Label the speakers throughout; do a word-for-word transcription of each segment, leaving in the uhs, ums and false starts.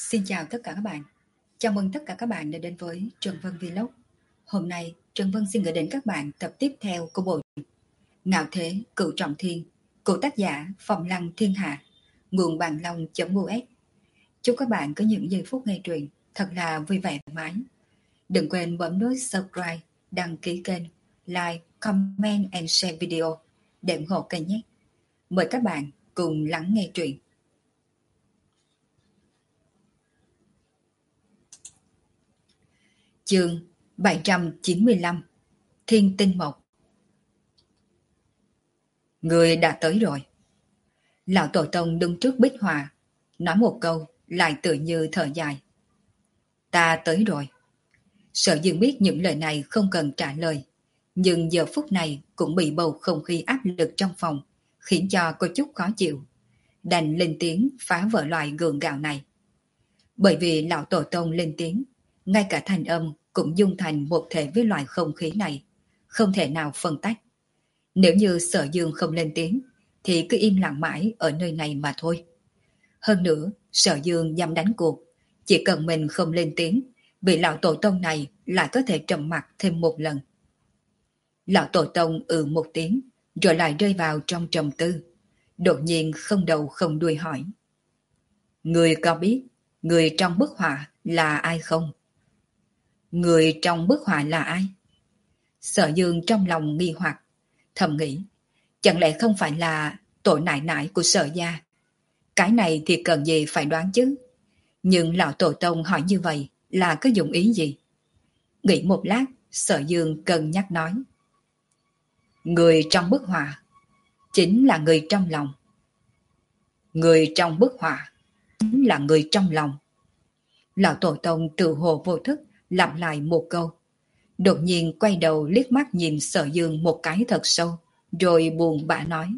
Speaker 1: Xin chào tất cả các bạn. Chào mừng tất cả các bạn đã đến với Trần Vân Vlog. Hôm nay Trần Vân xin gửi đến các bạn tập tiếp theo của bộ truyện Ngạo Thế Cửu Trọng Thiên của tác giả Phong Lăng Thiên Hạ, nguồn bàn long.us. Chúc các bạn có những giây phút nghe truyện thật là vui vẻ thoải mái. Đừng quên bấm nút subscribe, đăng ký kênh, like, comment and share video để ủng hộ kênh nhé. Mời các bạn cùng lắng nghe truyện. Chương bảy trăm chín mươi lăm Thiên Tinh Mộc. Người đã tới rồi. Lão Tổ Tông đứng trước bích họa, nói một câu lại tự như thở dài. Ta tới rồi. Sở Dương biết những lời này không cần trả lời, nhưng giờ phút này cũng bị bầu không khí áp lực trong phòng khiến cho cô chút khó chịu, đành lên tiếng phá vỡ loại gượng gạo này. Bởi vì Lão Tổ Tông lên tiếng, ngay cả thanh âm cũng dung thành một thể với loại không khí này, không thể nào phân tách. Nếu như Sở Dương không lên tiếng thì cứ im lặng mãi ở nơi này mà thôi. Hơn nữa, Sở Dương dám đánh cuộc, chỉ cần mình không lên tiếng, vị Lão Tổ Tông này lại có thể trầm mặc thêm một lần. Lão Tổ Tông ừ một tiếng, rồi lại rơi vào trong trầm tư. Đột nhiên không đầu không đuôi hỏi: Người có biết người trong bức họa là ai không? Người trong bức họa là ai? Sở Dương trong lòng nghi hoặc, thầm nghĩ, chẳng lẽ không phải là tổ nại nại của Sở gia? Cái này thì cần gì phải đoán chứ. Nhưng Lão Tổ Tông hỏi như vậy là có dụng ý gì? Nghĩ một lát, Sở Dương cân nhắc nói: Người trong bức họa chính là người trong lòng. Người trong bức họa chính là người trong lòng. Lão Tổ Tông tự hồ vô thức lặp lại một câu, đột nhiên quay đầu liếc mắt nhìn Sở Dương một cái thật sâu, rồi buồn bã nói: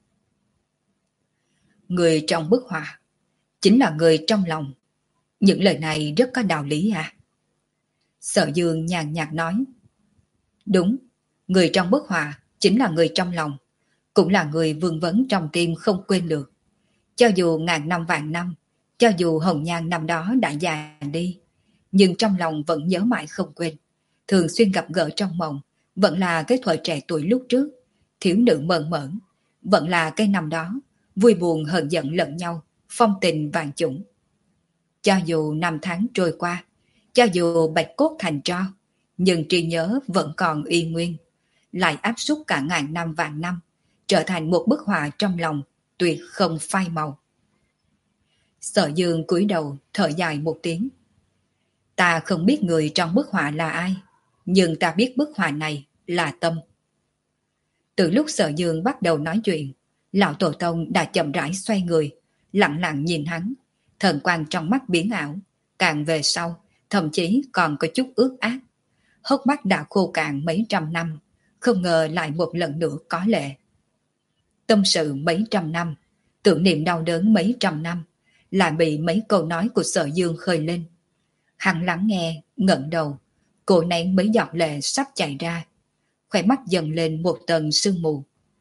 Speaker 1: Người trong bức họa chính là người trong lòng. Những lời này rất có đạo lý à? Sở Dương nhàn nhạt nói: Đúng, người trong bức họa chính là người trong lòng, cũng là người vương vấn trong tim không quên được. Cho dù ngàn năm vạn năm, cho dù hồng nhan năm đó đã già đi, nhưng trong lòng vẫn nhớ mãi không quên. Thường xuyên gặp gỡ trong mộng, vẫn là cái thời trẻ tuổi lúc trước, thiếu nữ mờn mởn, vẫn là cái năm đó, vui buồn hờn giận lẫn nhau, phong tình vạn chủng. Cho dù năm tháng trôi qua, cho dù bạch cốt thành tro, nhưng trí nhớ vẫn còn y nguyên, lại áp suất cả ngàn năm vạn năm, trở thành một bức họa trong lòng, tuyệt không phai màu. Sở Dương cúi đầu thở dài một tiếng. Ta không biết người trong bức họa là ai, nhưng ta biết bức họa này là tâm. Từ lúc Sở Dương bắt đầu nói chuyện, Lão Tổ Tông đã chậm rãi xoay người, lặng lặng nhìn hắn, thần quang trong mắt biến ảo, càng về sau, thậm chí còn có chút ướt át. Hốc mắt đã khô cạn mấy trăm năm, không ngờ lại một lần nữa có lệ. Tâm sự mấy trăm năm, tưởng niệm đau đớn mấy trăm năm, lại bị mấy câu nói của Sở Dương khơi lên. Hắn lắng nghe, ngẩng đầu, cô nén mấy giọt lệ sắp chảy ra, khóe mắt dần lên một tầng sương mù.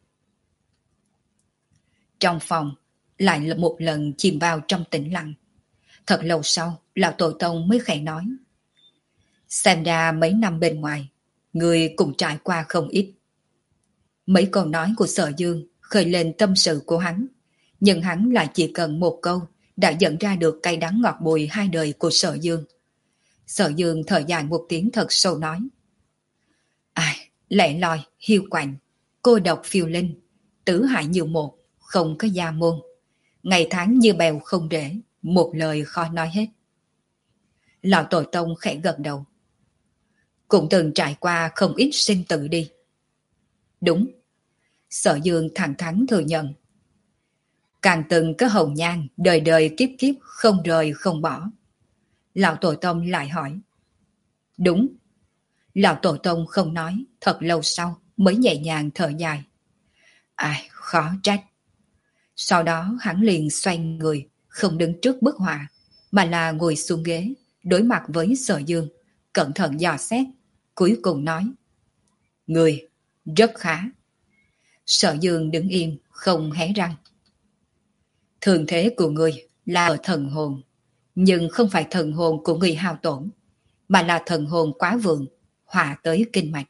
Speaker 1: Trong phòng, lại là một lần chìm vào trong tĩnh lặng. Thật lâu sau, Lão Tổ Tông mới khẽ nói: Xem ra mấy năm bên ngoài, người cũng trải qua không ít. Mấy câu nói của Sở Dương khơi lên tâm sự của hắn, nhưng hắn lại chỉ cần một câu đã dẫn ra được cay đắng ngọt bùi hai đời của Sở Dương. Sở Dương thở dài một tiếng thật sâu nói: Ai, lẻ loi, hiu quạnh, cô độc phiêu linh, tứ hại như một, không có gia môn. Ngày tháng như bèo không rễ, một lời khó nói hết. Lão Tổ Tông khẽ gật đầu. Cũng từng trải qua không ít sinh tử đi. Đúng. Sở Dương thẳng thắn thừa nhận. Càng từng có hồng nhan, đời đời kiếp kiếp không rời không bỏ. Lão Tổ Tông lại hỏi. Đúng. Lão Tổ Tông không nói, thật lâu sau mới nhẹ nhàng thở dài. Ai, khó trách. Sau đó hắn liền xoay người, không đứng trước bức họa, mà là ngồi xuống ghế, đối mặt với Sở Dương, cẩn thận dò xét, cuối cùng nói. Người, rất khá. Sở Dương đứng im, không hé răng. Thường thế của người là ở thần hồn, nhưng không phải thần hồn của người hao tổn, mà là thần hồn quá vượng, hòa tới kinh mạch.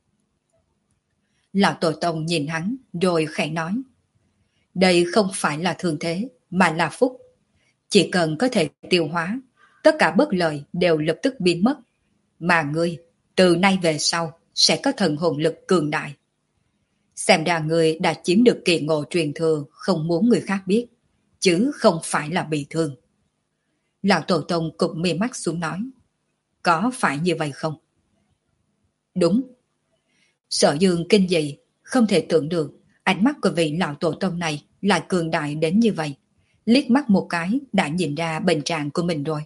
Speaker 1: Lão Tổ Tông nhìn hắn rồi khẽ nói, đây không phải là thương thế, mà là phúc. Chỉ cần có thể tiêu hóa, tất cả bất lợi đều lập tức biến mất. Mà ngươi, từ nay về sau, sẽ có thần hồn lực cường đại. Xem ra ngươi đã chiếm được kỳ ngộ truyền thừa, không muốn người khác biết, chứ không phải là bị thương. Lão Tổ Tông cụp mi mắt xuống nói, có phải như vậy không? Đúng. Sở Dương kinh dị, không thể tưởng được ánh mắt của vị Lão Tổ Tông này lại cường đại đến như vậy. Liếc mắt một cái đã nhìn ra bệnh trạng của mình rồi.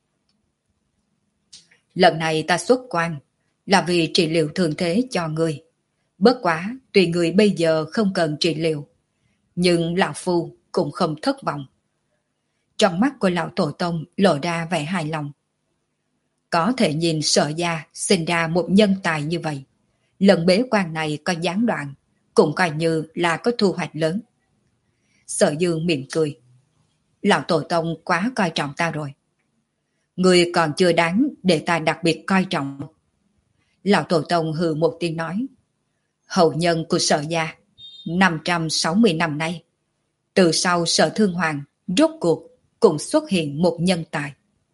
Speaker 1: Lần này ta xuất quan là vì trị liệu thương thế cho người. Bất quá, tùy người bây giờ không cần trị liệu. Nhưng Lão Phu cũng không thất vọng. Trong mắt của Lão Tổ Tông lộ ra vẻ hài lòng. Có thể nhìn Sở gia sinh ra một nhân tài như vậy. Lần bế quan này có gián đoạn, cũng coi như là có thu hoạch lớn. Sở Dương mỉm cười. Lão Tổ Tông quá coi trọng ta rồi. Người còn chưa đáng để ta đặc biệt coi trọng. Lão Tổ Tông hừ một tiếng nói. Hậu nhân của Sở gia, năm trăm sáu mươi năm nay, từ sau Sở Thương Hoàng, rốt cuộc cũng xuất hiện một nhân tài.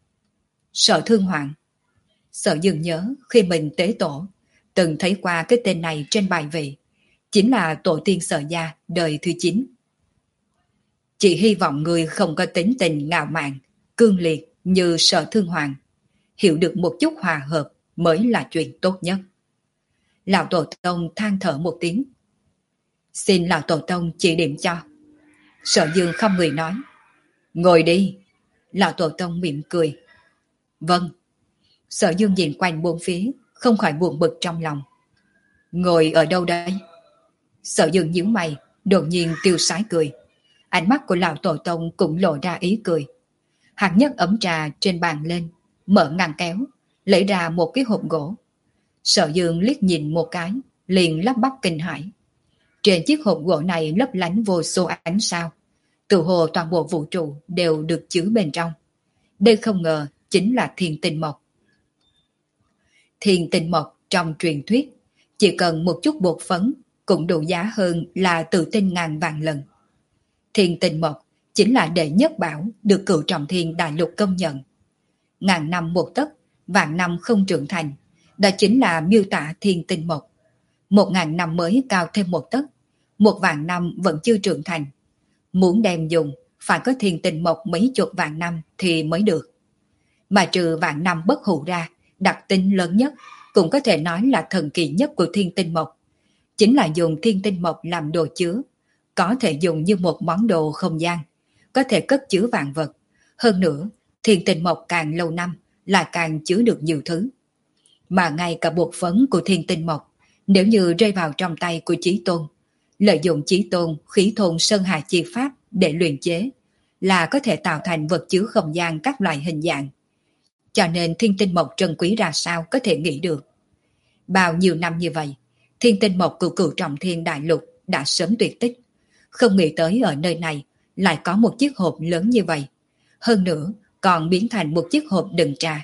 Speaker 1: Sở Thương Hoàng. Sở Dương nhớ khi mình tế tổ, từng thấy qua cái tên này trên bài vị, chính là tổ tiên Sở gia đời thứ chín. Chỉ hy vọng người không có tính tình ngạo mạn, cương liệt như Sở Thương Hoàng. Hiểu được một chút hòa hợp mới là chuyện tốt nhất. Lão Tổ Tông than thở một tiếng. Xin Lão Tổ Tông chỉ điểm cho. Sở Dương không người nói. Ngồi đi. Lão Tổ Tông mỉm cười. Vâng. Sở Dương nhìn quanh bốn phía, không khỏi buồn bực trong lòng. Ngồi ở đâu đây? Sở Dương nhíu mày, đột nhiên tiêu sái cười. Ánh mắt của Lão Tổ Tông cũng lộ ra ý cười. Hắn nhấc ấm trà trên bàn lên, mở ngăn kéo, lấy ra một cái hộp gỗ. Sở Dương liếc nhìn một cái, liền lắp bắp kinh hãi. Trên chiếc hộp gỗ này lấp lánh vô số ánh sao. Tự hồ toàn bộ vũ trụ đều được chứa bên trong. Đây không ngờ chính là thiên tinh mộc. Thiên tinh mộc trong truyền thuyết, chỉ cần một chút bột phấn cũng đủ giá hơn là tự tinh ngàn vạn lần. Thiên tinh mộc chính là đệ nhất bảo được Cửu Trọng Thiên đại lục công nhận. Ngàn năm một tấc, vạn năm không trưởng thành, đó chính là miêu tả thiên tinh mộc. Một ngàn năm mới cao thêm một tấc, một vạn năm vẫn chưa trưởng thành. Muốn đem dùng, phải có thiên tinh mộc mấy chục vạn năm thì mới được. Mà trừ vạn năm bất hủ ra, đặc tính lớn nhất, cũng có thể nói là thần kỳ nhất của thiên tinh mộc, chính là dùng thiên tinh mộc làm đồ chứa, có thể dùng như một món đồ không gian, có thể cất chứa vạn vật. Hơn nữa, thiên tinh mộc càng lâu năm là càng chứa được nhiều thứ. Mà ngay cả bột phấn của thiên tinh mộc, nếu như rơi vào trong tay của Chí Tôn, lợi dụng Chí Tôn khí thôn sơn hà chi pháp để luyện chế, là có thể tạo thành vật chứa không gian các loại hình dạng. Cho nên thiên tinh mộc trân quý ra sao có thể nghĩ được. Bao nhiêu năm như vậy, thiên tinh mộc của Cửu Trọng Thiên đại lục đã sớm tuyệt tích. Không nghĩ tới ở nơi này lại có một chiếc hộp lớn như vậy. Hơn nữa còn biến thành một chiếc hộp đựng trà.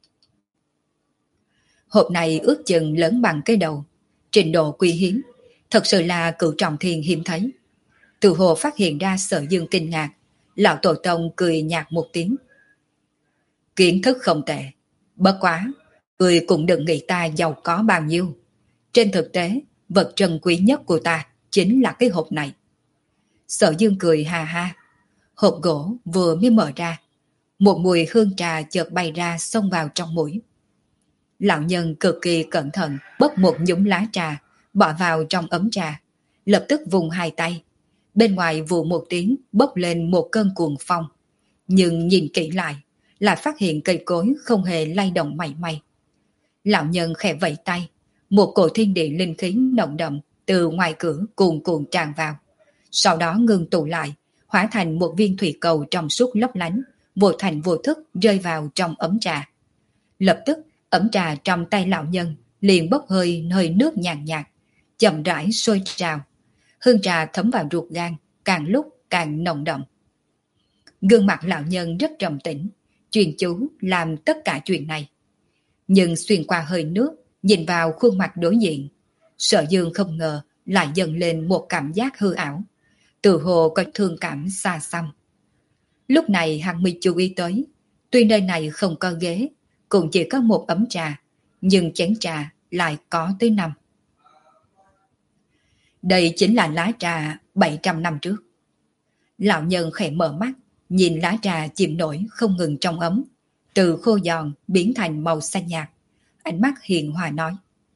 Speaker 1: Hộp này ước chừng lớn bằng cái đầu, trình độ quý hiếm, thật sự là Cửu Trọng Thiên hiếm thấy. Từ hồ phát hiện ra Sở Dương kinh ngạc, Lão Tổ Tông cười nhạt một tiếng. Kiến thức không tệ, bất quá, người cũng đừng nghĩ ta giàu có bao nhiêu. Trên thực tế, vật trân quý nhất của ta chính là cái hộp này. Sở Dương cười ha ha. Hộp gỗ vừa mới mở ra, một mùi hương trà chợt bay ra xông vào trong mũi. Lão nhân cực kỳ cẩn thận bốc một nhúm lá trà, bỏ vào trong ấm trà, lập tức vùng hai tay. Bên ngoài vù một tiếng bốc lên một cơn cuồng phong. Nhưng nhìn kỹ lại, lại phát hiện cây cối không hề lay động mảy may. Lão nhân khẽ vẫy tay, một cổ thiên địa linh khí nồng đậm từ ngoài cửa cuồn cuộn tràn vào. Sau đó ngừng tụ lại, hóa thành một viên thủy cầu trong suốt lấp lánh, vô thành vô thức rơi vào trong ấm trà. Lập tức, ấm trà trong tay lão nhân liền bốc hơi hơi nước nhàn nhạt, chậm rãi sôi trào. Hương trà thấm vào ruột gan, càng lúc càng nồng đậm. Gương mặt lão nhân rất trầm tĩnh, chuyên chú làm tất cả chuyện này. Nhưng xuyên qua hơi nước, nhìn vào khuôn mặt đối diện, Sở Dương không ngờ lại dần lên một cảm giác hư ảo, tự hồ có thương cảm xa xăm. Lúc này hắn mới chú ý tới, tuy nơi này không có ghế, cũng chỉ có một ấm trà, nhưng chén trà lại có tới năm. Đây chính là lá trà bảy trăm năm trước. Lão nhân khẽ mở mắt, nhìn lá trà chìm nổi không ngừng trong ấm, từ khô giòn biến thành màu xanh nhạt. Ánh mắt hiền hòa nói: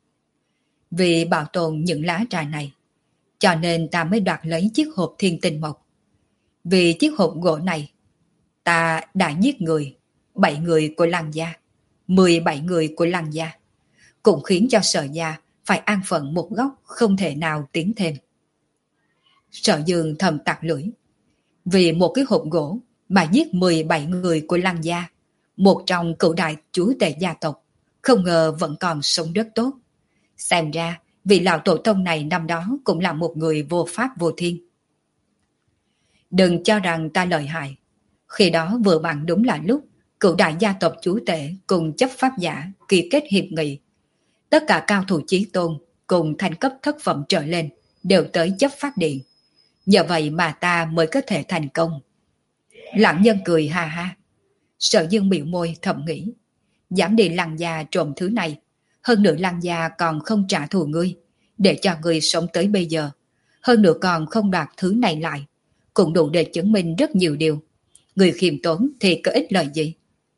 Speaker 1: vì bảo tồn những lá trà này, cho nên ta mới đoạt lấy chiếc hộp thiên tinh mộc. Vì chiếc hộp gỗ này, ta đã giết người, bảy người của Lăng gia, mười bảy người của Lăng gia, cũng khiến cho Sở gia phải an phận một góc không thể nào tiến thêm. Sở Dương thầm tặc lưỡi, vì một cái hộp gỗ mà giết mười bảy người của Lăng gia, một trong cửu đại chúa tể gia tộc, không ngờ vẫn còn sống rất tốt. Xem ra vị lão tổ tông này năm đó cũng là một người vô pháp vô thiên. Đừng cho rằng ta lợi hại. Khi đó vừa bằng đúng là lúc cửu đại gia tộc chúa tể cùng chấp pháp giả ký kết hiệp nghị. Tất cả cao thủ chí tôn cùng thành cấp thất phẩm trở lên đều tới chấp pháp điện. Nhờ vậy mà ta mới có thể thành công. Lão nhân cười ha ha. Sở Dương biểu môi thầm nghĩ, dám đi Lăng gia trộm thứ này, hơn nữa Lăng gia còn không trả thù ngươi, để cho ngươi sống tới bây giờ, hơn nữa còn không đoạt thứ này lại, cũng đủ để chứng minh rất nhiều điều. Người khiêm tốn thì có ích lợi gì?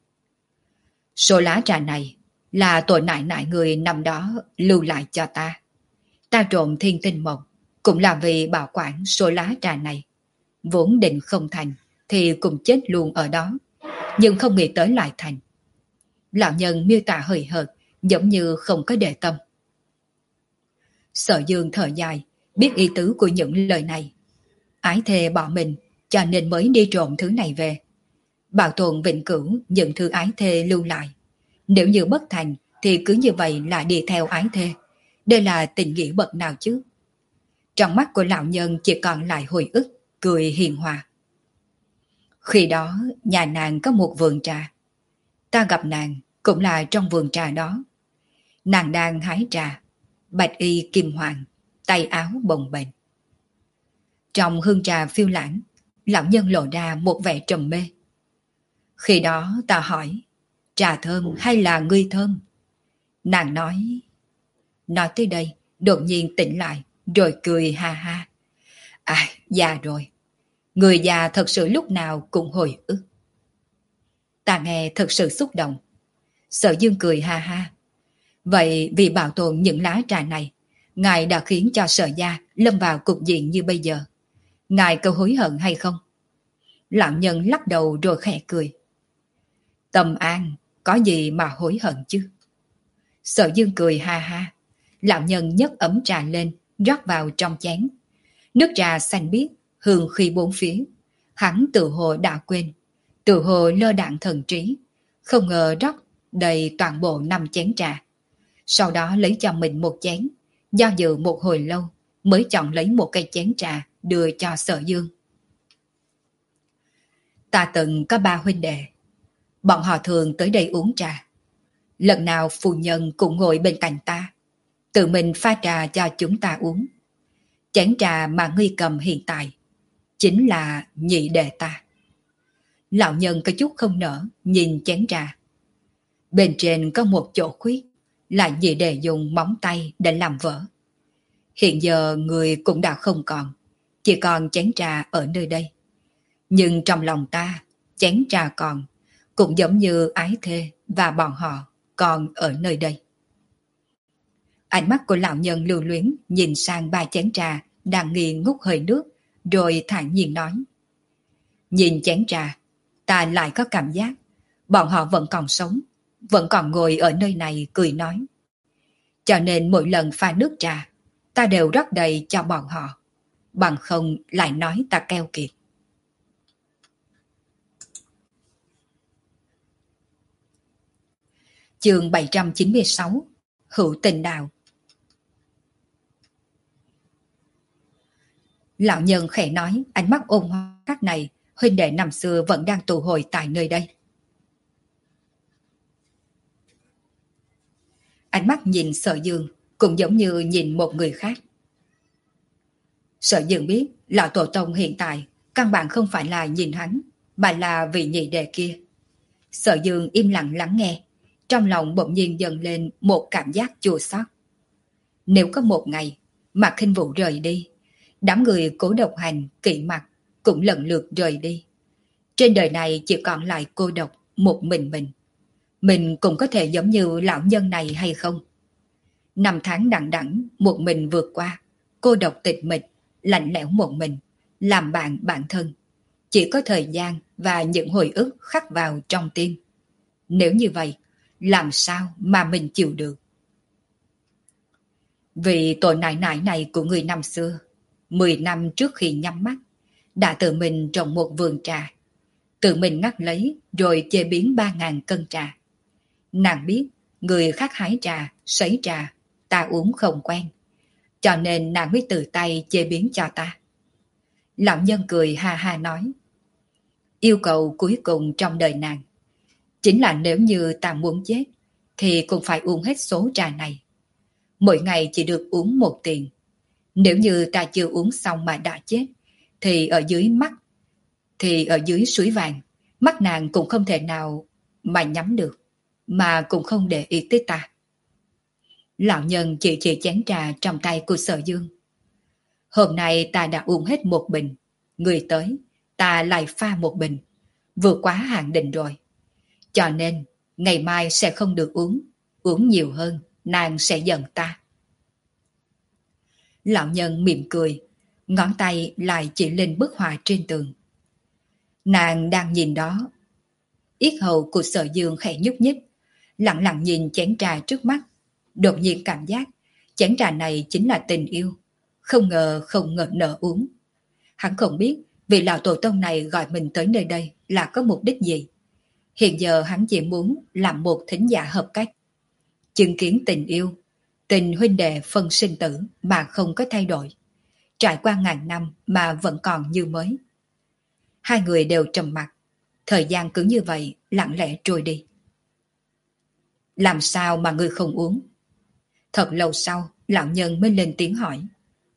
Speaker 1: Số lá trà này là tội nại nại người năm đó lưu lại cho ta. Ta trộm thiên tinh mộc cũng là vì bảo quản số lá trà này. Vốn định không thành thì cũng chết luôn ở đó, nhưng không nghĩ tới lại thành. Lão nhân miêu tả hời hợt, giống như không có để tâm. Sở Dương thở dài, biết ý tứ của những lời này. Ái thề bỏ mình, cho nên mới đi trộm thứ này về. Bảo tồn vĩnh cửu những thứ ái thề lưu lại. Nếu như bất thành thì cứ như vậy là đi theo ái thề. Đây là tình nghĩa bậc nào chứ? Trong mắt của lão nhân chỉ còn lại hồi ức, cười hiền hòa. Khi đó nhà nàng có một vườn trà. Ta gặp nàng cũng là trong vườn trà đó. Nàng đang hái trà, bạch y kim hoàng, tay áo bồng bềnh. Trong hương trà phiêu lãng, lão nhân lộ ra một vẻ trầm mê. Khi đó ta hỏi, trà thơm hay là ngươi thơm? Nàng nói... Nói tới đây, đột nhiên tỉnh lại, rồi cười ha ha. À, già rồi. Người già thật sự lúc nào cũng hồi ức. Ta nghe thật sự xúc động. Sở Dương cười ha ha. Vậy vì bảo tồn những lá trà này, ngài đã khiến cho Sở gia lâm vào cục diện như bây giờ. Ngài có hối hận hay không? Lão nhân lắc đầu rồi khẽ cười. Tâm an, có gì mà hối hận chứ? Sở Dương cười ha ha. Lão nhân nhấc ấm trà lên, rót vào trong chén. Nước trà xanh biếc, hương khí bốn phía. Hắn tự hồ đã quên, tự hồ lơ đãng thần trí, không ngờ rót đầy toàn bộ năm chén trà. Sau đó lấy cho mình một chén, do dự một hồi lâu mới chọn lấy một cây chén trà đưa cho Sở Dương. Ta từng có ba huynh đệ, bọn họ thường tới đây uống trà. Lần nào phu nhân cũng ngồi bên cạnh ta, tự mình pha trà cho chúng ta uống. Chén trà mà ngươi cầm hiện tại chính là nhị đệ ta. Lão nhân có chút không nỡ nhìn chén trà. Bên trên có một chỗ khuyết, là nhị đệ dùng móng tay để làm vỡ. Hiện giờ người cũng đã không còn, chỉ còn chén trà ở nơi đây. Nhưng trong lòng ta, chén trà còn, cũng giống như ái thê và bọn họ còn ở nơi đây. Ánh mắt của lão nhân lưu luyến nhìn sang ba chén trà đang nghi ngút hơi nước, rồi thản nhiên nói. Nhìn chén trà, ta lại có cảm giác bọn họ vẫn còn sống, vẫn còn ngồi ở nơi này cười nói. Cho nên mỗi lần pha nước trà, ta đều rót đầy cho bọn họ, bằng không lại nói ta keo kiệt. Chương bảy trăm chín mươi sáu, Hữu tình đạo. Lão nhân khẽ nói, ánh mắt ôn hòa khác này, huynh đệ năm xưa vẫn đang tụ hội tại nơi đây. Ánh mắt nhìn Sở Dương cũng giống như nhìn một người khác. Sở Dương biết lão tổ tông hiện tại căn bản không phải là nhìn hắn, mà là vị nhị đệ kia. Sở Dương im lặng lắng nghe, trong lòng bỗng nhiên dần lên một cảm giác chua xót. Nếu có một ngày mà Khinh Vũ rời đi, đám người Cố Độc Hành, Kỵ Mặc cũng lần lượt rời đi. Trên đời này chỉ còn lại cô độc một mình mình. Mình cũng có thể giống như lão nhân này hay không? Năm tháng đằng đẵng một mình vượt qua, cô độc tịch mịch, lạnh lẽo một mình, làm bạn bản thân. Chỉ có thời gian và những hồi ức khắc vào trong tim. Nếu như vậy, làm sao mà mình chịu được? Vì tội nại nại này của người năm xưa, mười năm trước khi nhắm mắt, đã tự mình trồng một vườn trà, tự mình ngắt lấy rồi chế biến ba ngàn cân trà. Nàng biết người khác hái trà, sấy trà, ta uống không quen, cho nên nàng mới tự tay chế biến cho ta. Lão nhân cười ha ha nói, yêu cầu cuối cùng trong đời nàng chính là nếu như ta muốn chết thì cũng phải uống hết số trà này. Mỗi ngày chỉ được uống một tiền. Nếu như ta chưa uống xong mà đã chết thì ở dưới mắt, thì ở dưới suối vàng, mắt nàng cũng không thể nào mà nhắm được, mà cũng không để ý tới ta. Lão nhân chỉ chỉ chén trà trong tay của Sở Dương. Hôm nay ta đã uống hết một bình, người tới ta lại pha một bình, vượt quá hạn định rồi. Cho nên ngày mai sẽ không được uống, uống nhiều hơn nàng sẽ giận ta. Lão nhân mỉm cười, ngón tay lại chỉ lên bức họa trên tường. Nàng đang nhìn đó. Yết hầu của Sở Dương khẽ nhúc nhích, lặng lặng nhìn chén trà trước mắt, đột nhiên cảm giác chén trà này chính là tình yêu, không ngờ không ngờ nỡ uống. Hắn không biết vị lão tổ tông này gọi mình tới nơi đây là có mục đích gì. Hiện giờ hắn chỉ muốn làm một thính giả hợp cách, chứng kiến tình yêu, tình huynh đệ phân sinh tử mà không có thay đổi, trải qua ngàn năm mà vẫn còn như mới. Hai người đều trầm mặc, thời gian cứ như vậy lặng lẽ trôi đi. Làm sao mà ngươi không uống? Thật lâu sau, lão nhân mới lên tiếng hỏi.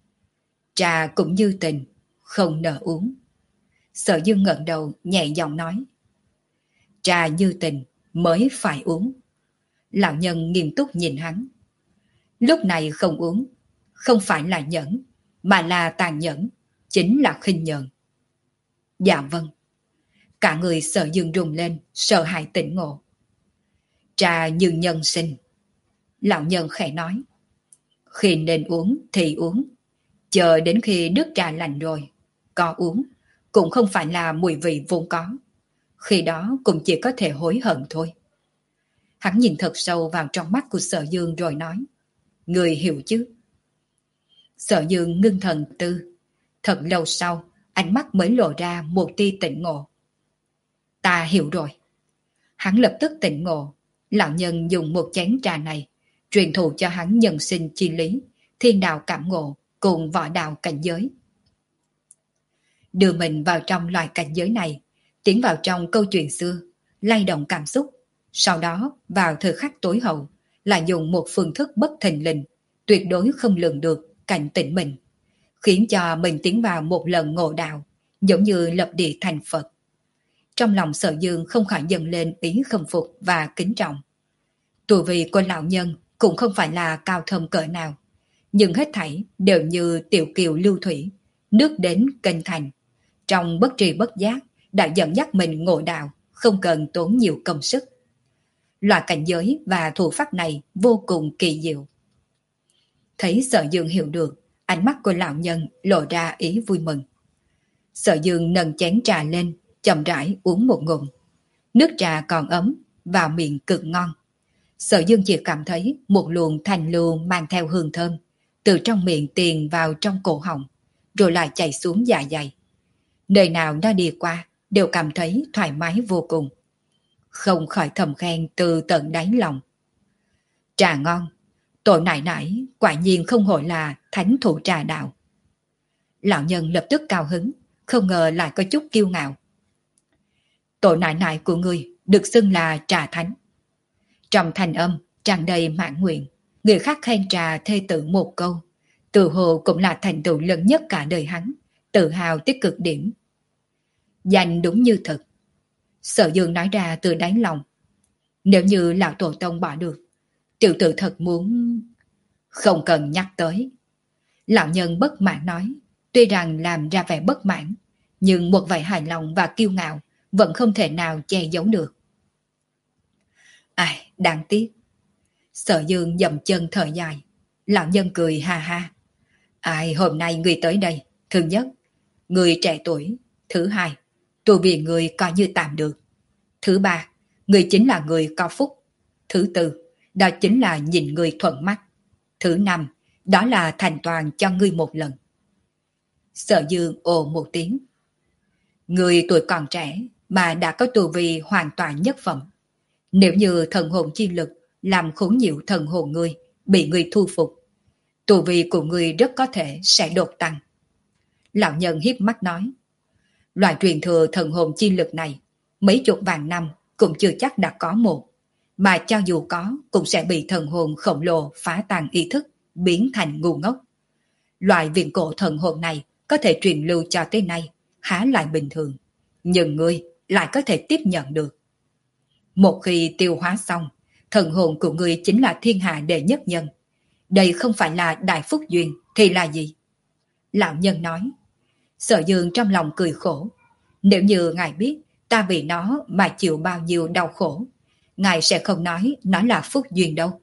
Speaker 1: Trà cũng như tình, không nỡ uống. Sở Dương ngẩng đầu nhẹ giọng nói. Trà như tình mới phải uống. Lão nhân nghiêm túc nhìn hắn. Lúc này không uống, không phải là nhẫn, mà là tàn nhẫn, chính là khinh nhẫn. Dạ vâng. Cả người Sở Dương rùng lên, sợ hãi tỉnh ngộ. Trà như nhân sinh. Lão nhân khẽ nói. Khi nên uống thì uống, chờ đến khi nước trà lạnh rồi, có uống, cũng không phải là mùi vị vốn có. Khi đó cũng chỉ có thể hối hận thôi. Hắn nhìn thật sâu vào trong mắt của Sở Dương rồi nói. Người hiểu chứ? Sở Dương ngưng thần tư. Thật lâu sau, ánh mắt mới lộ ra một tia tỉnh ngộ. Ta hiểu rồi. Hắn lập tức tỉnh ngộ. Lão nhân dùng một chén trà này truyền thụ cho hắn nhân sinh chi lý, thiên đạo cảm ngộ cùng võ đạo cảnh giới. Đưa mình vào trong loại cảnh giới này, tiến vào trong câu chuyện xưa, lay động cảm xúc. Sau đó, vào thời khắc tối hậu, là dùng một phương thức bất thình lình, tuyệt đối không lường được, cảnh tỉnh mình, khiến cho mình tiến vào một lần ngộ đạo, giống như lập địa thành Phật. Trong lòng Sở Dương không khỏi dâng lên ý khâm phục và kính trọng. Tu vi của lão nhân cũng không phải là cao thâm cỡ nào, nhưng hết thảy đều như tiểu kiều lưu thủy, nước đến kênh thành. Trong bất tri bất giác đã dẫn dắt mình ngộ đạo, không cần tốn nhiều công sức. Loại cảnh giới và thủ pháp này vô cùng kỳ diệu. Thấy Sở Dương hiểu được, ánh mắt của lão nhân lộ ra ý vui mừng. Sở Dương nâng chén trà lên, chậm rãi uống một ngụm. Nước trà còn ấm, vào miệng cực ngon. Sở Dương chỉ cảm thấy một luồng thanh lưu mang theo hương thơm, từ trong miệng tiền vào trong cổ họng, rồi lại chảy xuống dạ dày. Nơi nào nó đi qua, đều cảm thấy thoải mái vô cùng. Không khỏi thầm khen từ tận đáy lòng. Trà ngon, tổ nại nại quả nhiên không hổ là thánh thủ trà đạo. Lão nhân lập tức cao hứng, không ngờ lại có chút kiêu ngạo. Tổ nại nại của người được xưng là trà thánh. Trong thanh âm tràn đầy mãn nguyện. Người khác khen trà thê tử một câu, tự hồ cũng là thành tựu lớn nhất cả đời hắn, tự hào tới cực điểm. Danh đúng như thật. Sở Dương nói ra từ đáy lòng. Nếu như lão tổ tông bỏ được, tiểu tử thật muốn... Không cần nhắc tới. Lão nhân bất mãn nói, tuy rằng làm ra vẻ bất mãn, nhưng một vài hài lòng và kiêu ngạo vẫn không thể nào che giấu được. Ai, đáng tiếc. Sở Dương dậm chân thở dài. Lão nhân cười ha ha. Ai, hôm nay người tới đây. Thứ nhất, người trẻ tuổi. Thứ hai, tu vì người coi như tạm được. Thứ ba, người chính là người có phúc. Thứ tư, đó chính là nhìn người thuận mắt. Thứ năm, đó là thành toàn cho ngươi một lần. Sở Dương ồ một tiếng. Người tuổi còn trẻ mà đã có tu vi hoàn toàn nhất phẩm. Nếu như thần hồn chi lực làm khốn nhiều thần hồn ngươi, bị ngươi thu phục, tu vi của ngươi rất có thể sẽ đột tăng. Lão nhân hiếp mắt nói, loại truyền thừa thần hồn chi lực này, mấy chục vạn năm cũng chưa chắc đã có một, mà cho dù có cũng sẽ bị thần hồn khổng lồ phá tan ý thức, biến thành ngu ngốc. Loại viện cổ thần hồn này có thể truyền lưu cho tới nay, há lại bình thường, nhưng ngươi lại có thể tiếp nhận được. Một khi tiêu hóa xong, thần hồn của ngươi chính là thiên hạ đệ nhất nhân. Đây không phải là đại phúc duyên thì là gì? Lão nhân nói. Sở Dương trong lòng cười khổ. Nếu như ngài biết ta vì nó mà chịu bao nhiêu đau khổ, ngài sẽ không nói nó là phúc duyên đâu.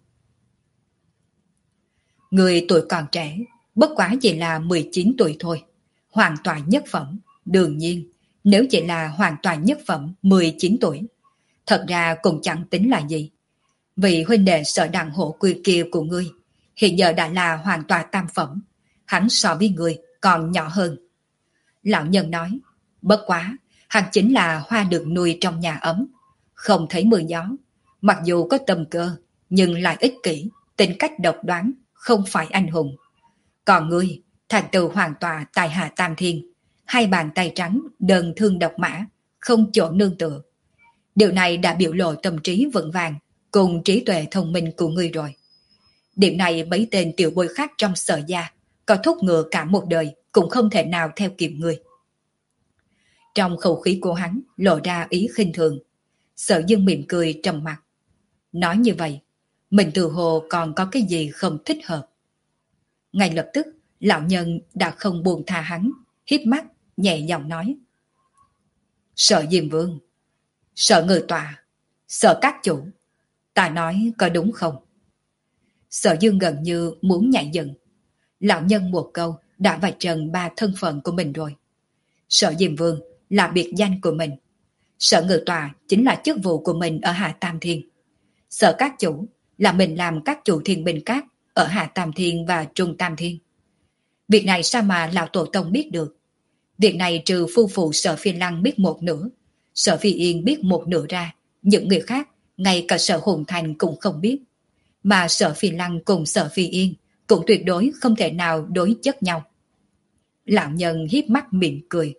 Speaker 1: Người tuổi còn trẻ, bất quá chỉ là mười chín tuổi thôi, hoàn toàn nhất phẩm. Đương nhiên, nếu chỉ là hoàn toàn nhất phẩm mười chín tuổi, thật ra cũng chẳng tính là gì. Vì huynh đệ Sở Đằng Hổ Quy kia của ngươi hiện giờ đã là hoàn toàn tam phẩm, hắn so với ngươi còn nhỏ hơn. Lão nhân nói, bất quá, hắn chính là hoa được nuôi trong nhà ấm, không thấy mưa gió, mặc dù có tâm cơ, nhưng lại ích kỷ, tính cách độc đoán, không phải anh hùng. Còn ngươi, thành tựu hoàn tọa tài hạ tam thiên, hai bàn tay trắng, đơn thương độc mã, không chỗ nương tựa. Điều này đã biểu lộ tâm trí vững vàng cùng trí tuệ thông minh của ngươi rồi. Điểm này mấy tên tiểu bối khác trong Sở gia có thúc ngựa cả một đời cũng không thể nào theo kịp ngươi. Trong khẩu khí của hắn lộ ra ý khinh thường. Sở Dương mỉm cười trầm mặc. Nói như vậy, mình tự hồ còn có cái gì không thích hợp. Ngay lập tức, lão nhân đã không buồn tha hắn, híp mắt, nhẹ giọng nói. Sở Diêm Vương, Sở Ngự Tọa, Sở Các Chủ, ta nói có đúng không? Sở Dương gần như muốn nhảy dựng. Lão nhân một câu đã vạch trần ba thân phận của mình rồi. Sở Diêm Vương là biệt danh của mình. Sở Ngự Tọa chính là chức vụ của mình ở Hạ Tam Thiên. Sở Các Chủ là mình làm các chủ thiên binh các ở Hạ Tam Thiên và Trung Tam Thiên. Việc này sao mà lão tổ tông biết được? Việc này trừ phu phụ Sở Phi Lăng biết một nửa, Sở Phi Yên biết một nửa ra, những người khác, ngay cả Sở Hùng Thành cũng không biết. Mà Sở Phi Lăng cùng Sở Phi Yên cũng tuyệt đối không thể nào đối chất nhau. Lão nhân hiếp mắt mỉm cười.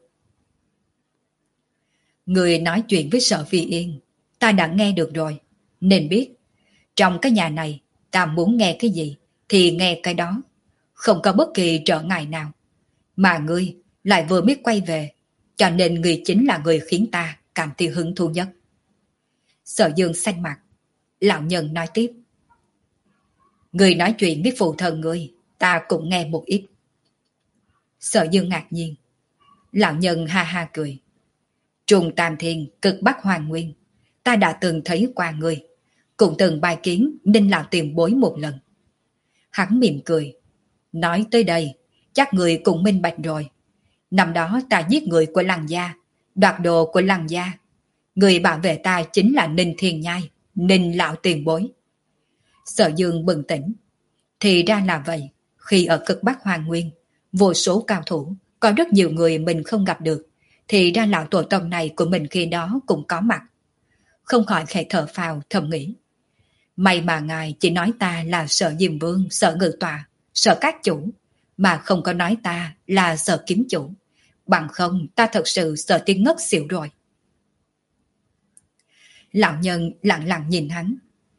Speaker 1: Người nói chuyện với Sở Phi Yên, ta đã nghe được rồi, nên biết. Trong cái nhà này, ta muốn nghe cái gì, thì nghe cái đó. Không có bất kỳ trở ngại nào. Mà ngươi lại vừa biết quay về, cho nên ngươi chính là người khiến ta cảm thấy hứng thú nhất. Sở Dương xanh mặt. Lão nhân nói tiếp. Ngươi nói chuyện với phụ thân ngươi, ta cũng nghe một ít. Sở Dương ngạc nhiên. Lão nhân ha ha cười. Trung Tam Thiên, cực Bắc Hoàng Nguyên, ta đã từng thấy qua ngươi, cũng từng bài kiến Ninh lão tiền bối một lần. Hắn mỉm cười. Nói tới đây, chắc người cũng minh bạch rồi. Năm đó ta giết người của Lăng gia, đoạt đồ của Lăng gia. Người bảo vệ ta chính là Ninh Thiên Nhai, Ninh lão tiền bối. Sở Dương bừng tỉnh. Thì ra là vậy, khi ở cực Bắc Hoàng Nguyên, vô số cao thủ, có rất nhiều người mình không gặp được, thì ra lão tổ tông này của mình khi đó cũng có mặt. Không khỏi khẽ thở phào thầm nghĩ. May mà ngài chỉ nói ta là Sở Diêm Vương, Sở Ngự Tọa, Sở Các Chủ, mà không có nói ta là Sở Kiếm Chủ. Bằng không ta thật sự sợ tiếng ngất xỉu rồi. Lão nhân lặng lặng nhìn hắn.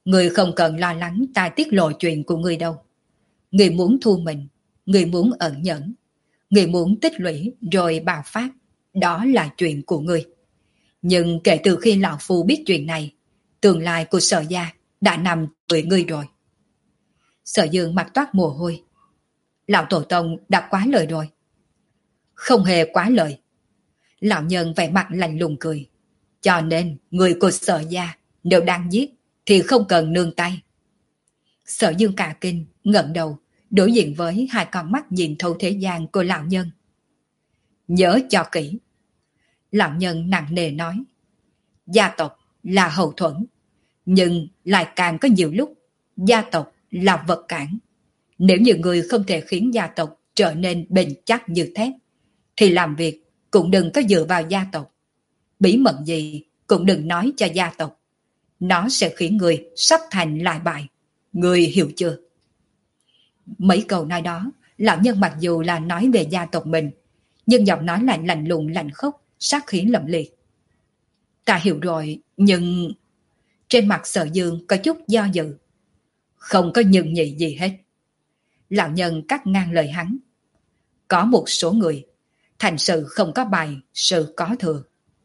Speaker 1: Người không cần lo lắng ta tiết lộ chuyện của người đâu. Người muốn thu mình, người muốn ẩn nhẫn, người muốn tích lũy rồi bạo phát, đó là chuyện của người. Nhưng kể từ khi lão phu biết chuyện này, tương lai của Sở gia đã nằm với ngươi rồi. Sở Dương mặt toát mồ hôi. Lão tổ tông đã quá lời rồi. Không hề quá lời. Lão nhân vẻ mặt lạnh lùng cười. Cho nên người của Sở gia nếu đang giết thì không cần nương tay. Sở Dương cả kinh, ngẩng đầu, đối diện với hai con mắt nhìn thấu thế gian của lão nhân. Nhớ cho kỹ. Lão nhân nặng nề nói. Gia tộc là hậu thuẫn, nhưng lại càng có nhiều lúc gia tộc là vật cản. Nếu như người không thể khiến gia tộc trở nên bền chắc như thép, thì làm việc cũng đừng có dựa vào gia tộc. Bí mật gì cũng đừng nói cho gia tộc. Nó sẽ khiến người sắp thành lại bại. Người hiểu chưa? Mấy câu nói đó, lão nhân mặc dù là nói về gia tộc mình, nhưng giọng nói lại lạnh lùng lạnh khốc, sát khí lẫm liệt. Ta hiểu rồi, nhưng... Trên mặt Sở Dương có chút do dự. Không có nhưng nhị gì hết. Lão nhân cắt ngang lời hắn. Có một số người, thành sự không có bài, sự có thừa.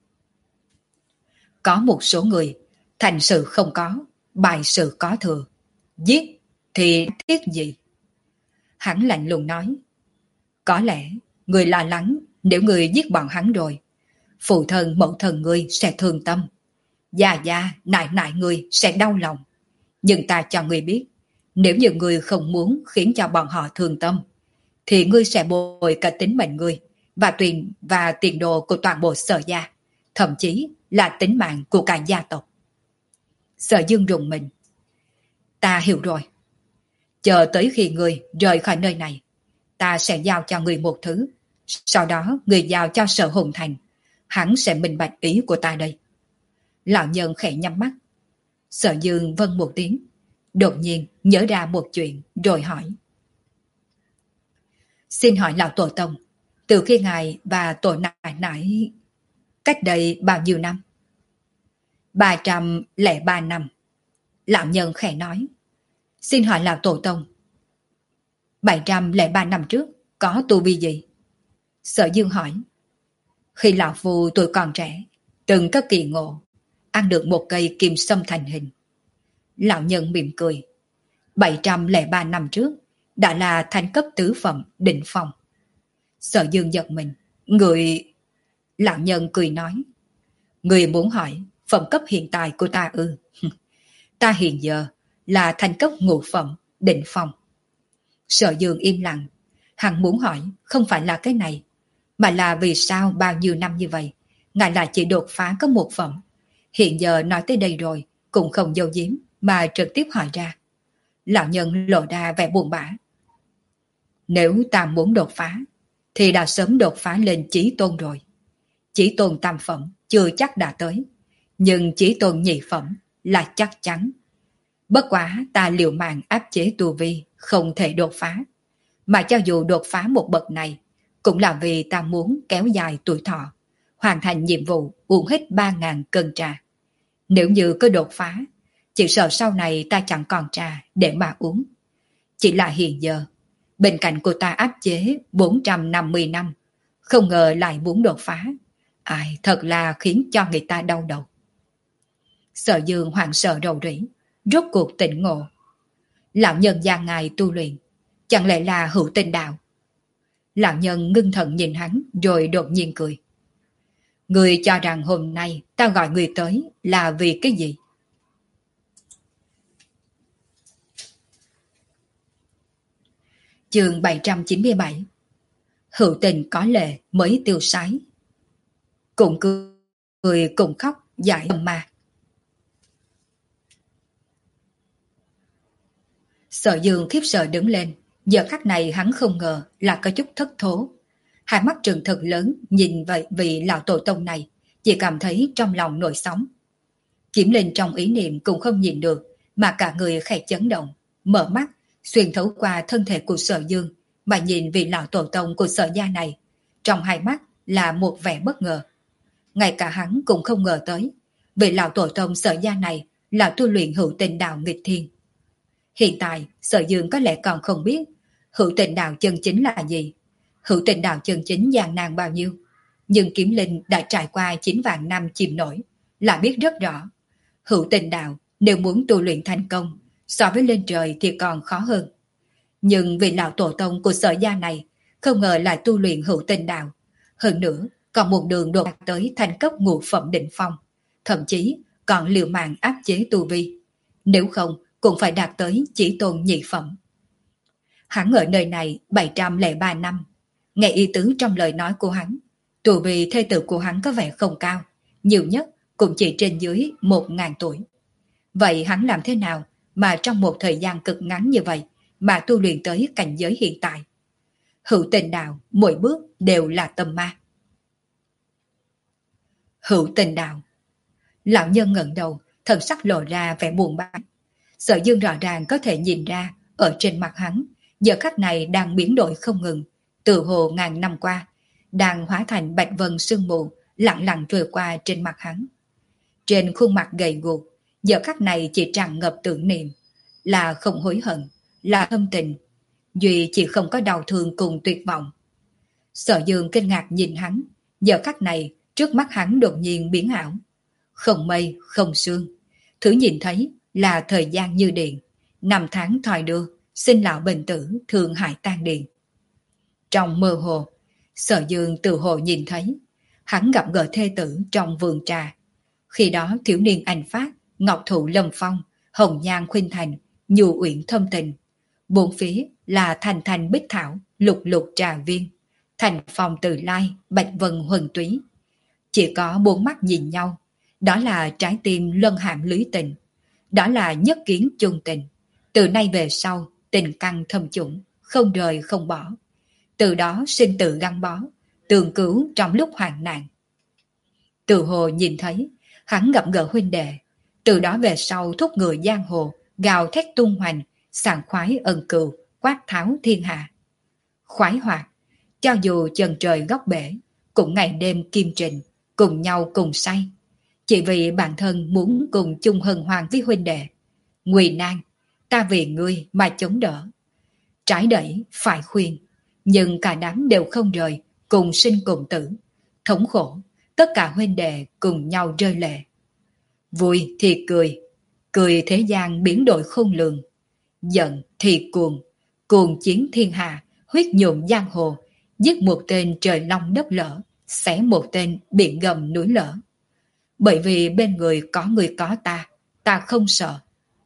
Speaker 1: Có một số người, thành sự không có, bài sự có thừa. Giết thì tiếc gì? Hắn lạnh lùng nói. Có lẽ, người lo lắng nếu người giết bọn hắn rồi, phụ thân mẫu thân người sẽ thương tâm. Già già, nại nại người sẽ đau lòng. Nhưng ta cho người biết, nếu như người không muốn khiến cho bọn họ thương tâm, thì ngươi sẽ bồi cả tính mệnh ngươi và tiền và tiền đồ của toàn bộ Sở gia, thậm chí là tính mạng của cả gia tộc. Sở Dương rùng mình. Ta hiểu rồi. Chờ tới khi ngươi rời khỏi nơi này, ta sẽ giao cho ngươi một thứ. Sau đó ngươi giao cho Sở Hùng Thành. Hắn sẽ minh bạch ý của ta đây. Lão nhân khẽ nhắm mắt. Sở Dương vâng một tiếng. Đột nhiên nhớ ra một chuyện rồi hỏi. Xin hỏi lão tổ tông, từ khi ngài và tổ nại nại cách đây bao nhiêu năm? Ba trăm lẻ ba năm. Lão nhân khẽ nói. Xin hỏi lão tổ tông, bảy trăm lẻ ba năm trước có tu vi gì? Sở Dương hỏi. Khi lão phu tuổi còn trẻ, từng có kỳ ngộ, ăn được một cây kim sâm thành hình. Lão nhân mỉm cười. bảy trăm lẻ ba năm trước đã là thành cấp tứ phẩm đỉnh phong. Sở Dương giật mình. Người... Lão nhân cười nói. Người muốn hỏi phẩm cấp hiện tại của ta ư? Ta hiện giờ là thành cấp ngũ phẩm đỉnh phong. Sở Dương im lặng. Hắn muốn hỏi không phải là cái này, mà là vì sao bao nhiêu năm như vậy ngài lại chỉ đột phá có một phẩm. Hiện giờ nói tới đây rồi cũng không giấu giếm mà trực tiếp hỏi ra. Lão nhân lộ ra vẻ buồn bã. Nếu ta muốn đột phá thì đã sớm đột phá lên chí tôn rồi. Chí tôn tam phẩm chưa chắc đã tới, nhưng chí tôn nhị phẩm là chắc chắn. Bất quá ta liều mạng áp chế tu vi, không thể đột phá. Mà cho dù đột phá một bậc này, cũng là vì ta muốn kéo dài tuổi thọ, hoàn thành nhiệm vụ uống hết ba ngàn cân trà. Nếu như có đột phá, chỉ sợ sau này ta chẳng còn trà để mà uống. Chỉ là hiện giờ, bên cạnh của ta áp chế bốn trăm năm mươi năm, không ngờ lại muốn đột phá. Ai, thật là khiến cho người ta đau đầu. Sở Dương hoảng sợ rầu rĩ, rốt cuộc tỉnh ngộ. Lão nhân gia ngài tu luyện, chẳng lẽ là hữu tình đạo? Lão nhân ngưng thần nhìn hắn rồi đột nhiên cười. Người cho rằng hôm nay ta gọi người tới là vì cái gì? Chương bảy trăm chín mươi bảy. Hữu tình có lệ mới tiêu sái. Cùng cười cùng khóc giải âm ma. Sở Dương khiếp sợ đứng lên. Giờ khắc này hắn không ngờ là có chút thất thố. Hai mắt trừng thật lớn nhìn vậy vị lão tổ tông này, chỉ cảm thấy trong lòng nổi sóng. Kiếm Linh trong ý niệm cũng không nhìn được, mà cả người khẽ chấn động, mở mắt, xuyên thấu qua thân thể của Sở Dương, mà nhìn vị lão tổ tông của Sở gia này. Trong hai mắt là một vẻ bất ngờ. Ngay cả hắn cũng không ngờ tới, vị lão tổ tông Sở gia này là tu luyện hữu tình đạo nghịch thiên. Hiện tại, Sở Dương có lẽ còn không biết hữu tình đạo chân chính là gì, hữu tình đạo chân chính gian nan bao nhiêu. Nhưng Kiếm Linh đã trải qua chín vạn năm chìm nổi, là biết rất rõ. Hữu tình đạo nếu muốn tu luyện thành công, so với lên trời thì còn khó hơn. Nhưng vị lão tổ tông của Sở gia này không ngờ lại tu luyện hữu tình đạo. Hơn nữa, còn một đường đột tới thành cấp ngũ phẩm đỉnh phong, thậm chí còn liều mạng áp chế tu vi. Nếu không, cũng phải đạt tới chỉ tôn nhị phẩm. Hắn ở nơi này bảy trăm lẻ ba năm, nghe ý tứ trong lời nói của hắn, tu vi thê tử của hắn có vẻ không cao, nhiều nhất cũng chỉ trên dưới một ngàn tuổi. Vậy hắn làm thế nào mà trong một thời gian cực ngắn như vậy mà tu luyện tới cảnh giới hiện tại? Hữu tình đạo mỗi bước đều là tâm ma. Hữu tình đạo. Lão nhân ngẩng đầu, thần sắc lộ ra vẻ buồn bã. Sở Dương rõ ràng có thể nhìn ra ở trên mặt hắn giờ khắc này đang biến đổi không ngừng, từ hồ ngàn năm qua đang hóa thành bạch vân sương mù lặng lặng trôi qua trên mặt hắn. Trên khuôn mặt gầy guộc giờ khắc này chỉ tràn ngập tưởng niệm, là không hối hận, là thâm tình, duy chỉ không có đau thương cùng tuyệt vọng. Sở Dương kinh ngạc nhìn hắn, giờ khắc này trước mắt hắn đột nhiên biến ảo, không mây không sương, thứ nhìn thấy là thời gian như điện, năm tháng thoi đưa, sinh lão bệnh tử, thương hại tan điện. Trong mơ hồ, Sở Dương tự hồ nhìn thấy hắn gặp gỡ thê tử trong vườn trà. Khi đó thiếu niên anh phát, ngọc thụ lâm phong, hồng nhan khuynh thành, nhu uyển thâm tình. Bốn phía là thành thành bích thảo, lục lục trà viên, thành phong từ lai, bạch vân huân túy. Chỉ có bốn mắt nhìn nhau, đó là trái tim luân hãm lưới tình, đó là nhất kiến chung tình. Từ nay về sau, tình căng thâm chủng, không rời không bỏ. Từ đó sinh tử gắn bó, tường cứu trong lúc hoạn nạn. Từ hồ nhìn thấy, hắn gặp gỡ huynh đệ. Từ đó về sau thúc người giang hồ, gào thét tung hoành, sảng khoái ân cừu, quát tháo thiên hạ. Khoái hoạt, cho dù chân trời góc bể, cũng ngày đêm kim trình, cùng nhau cùng say. Chỉ vì bản thân muốn cùng chung hân hoan với huynh đệ. Nguy nan, ta vì ngươi mà chống đỡ. Trái đẩy, phải khuyên, nhưng cả đám đều không rời, cùng sinh cùng tử. Thống khổ, tất cả huynh đệ cùng nhau rơi lệ. Vui thì cười, cười thế gian biến đổi khôn lường. Giận thì cuồng, cuồng chiến thiên hạ, huyết nhuộm giang hồ, giết một tên trời long đất lở, xé một tên biển gầm núi lở. Bởi vì bên người có người có ta, ta không sợ.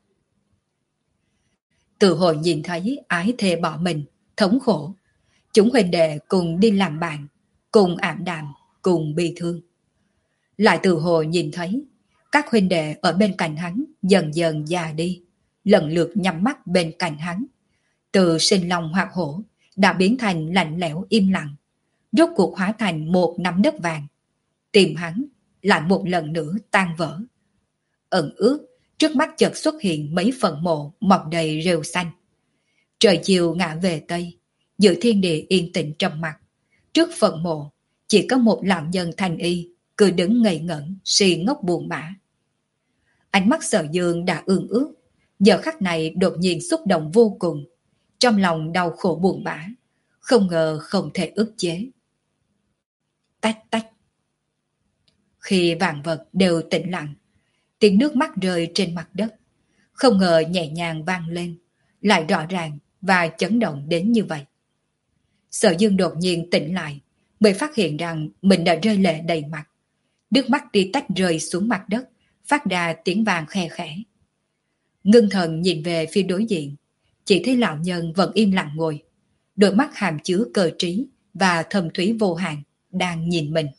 Speaker 1: Từ hồi nhìn thấy ái thề bỏ mình, thống khổ, chúng huynh đệ cùng đi làm bạn, cùng ảm đạm, cùng bi thương. Lại từ hồi nhìn thấy các huynh đệ ở bên cạnh hắn dần dần già đi, lần lượt nhắm mắt bên cạnh hắn. Từ sinh long hoạt hổ đã biến thành lạnh lẽo im lặng, rốt cuộc hóa thành một nắm đất vàng. Tìm hắn lại một lần nữa tan vỡ. Ẩn ước, trước mắt chợt xuất hiện mấy phần mộ mọc đầy rêu xanh. Trời chiều ngã về Tây, giữa thiên địa yên tĩnh trầm mặc. Trước phần mộ, chỉ có một lão nhân thanh y, cứ đứng ngây ngẩn, si ngốc buồn bã. Ánh mắt Sở Dương đã ương ước, giờ khắc này đột nhiên xúc động vô cùng. Trong lòng đau khổ buồn bã, không ngờ không thể ức chế. Tách tách. Khi vạn vật đều tĩnh lặng, tiếng nước mắt rơi trên mặt đất, không ngờ nhẹ nhàng vang lên, lại rõ ràng và chấn động đến như vậy. Sở Dương đột nhiên tỉnh lại, mới phát hiện rằng mình đã rơi lệ đầy mặt. Nước mắt đi tách rơi xuống mặt đất, phát ra tiếng vàng khe khẽ. Ngưng thần nhìn về phía đối diện, chỉ thấy lão nhân vẫn im lặng ngồi, đôi mắt hàm chứa cơ trí và thâm thúy vô hạn đang nhìn mình.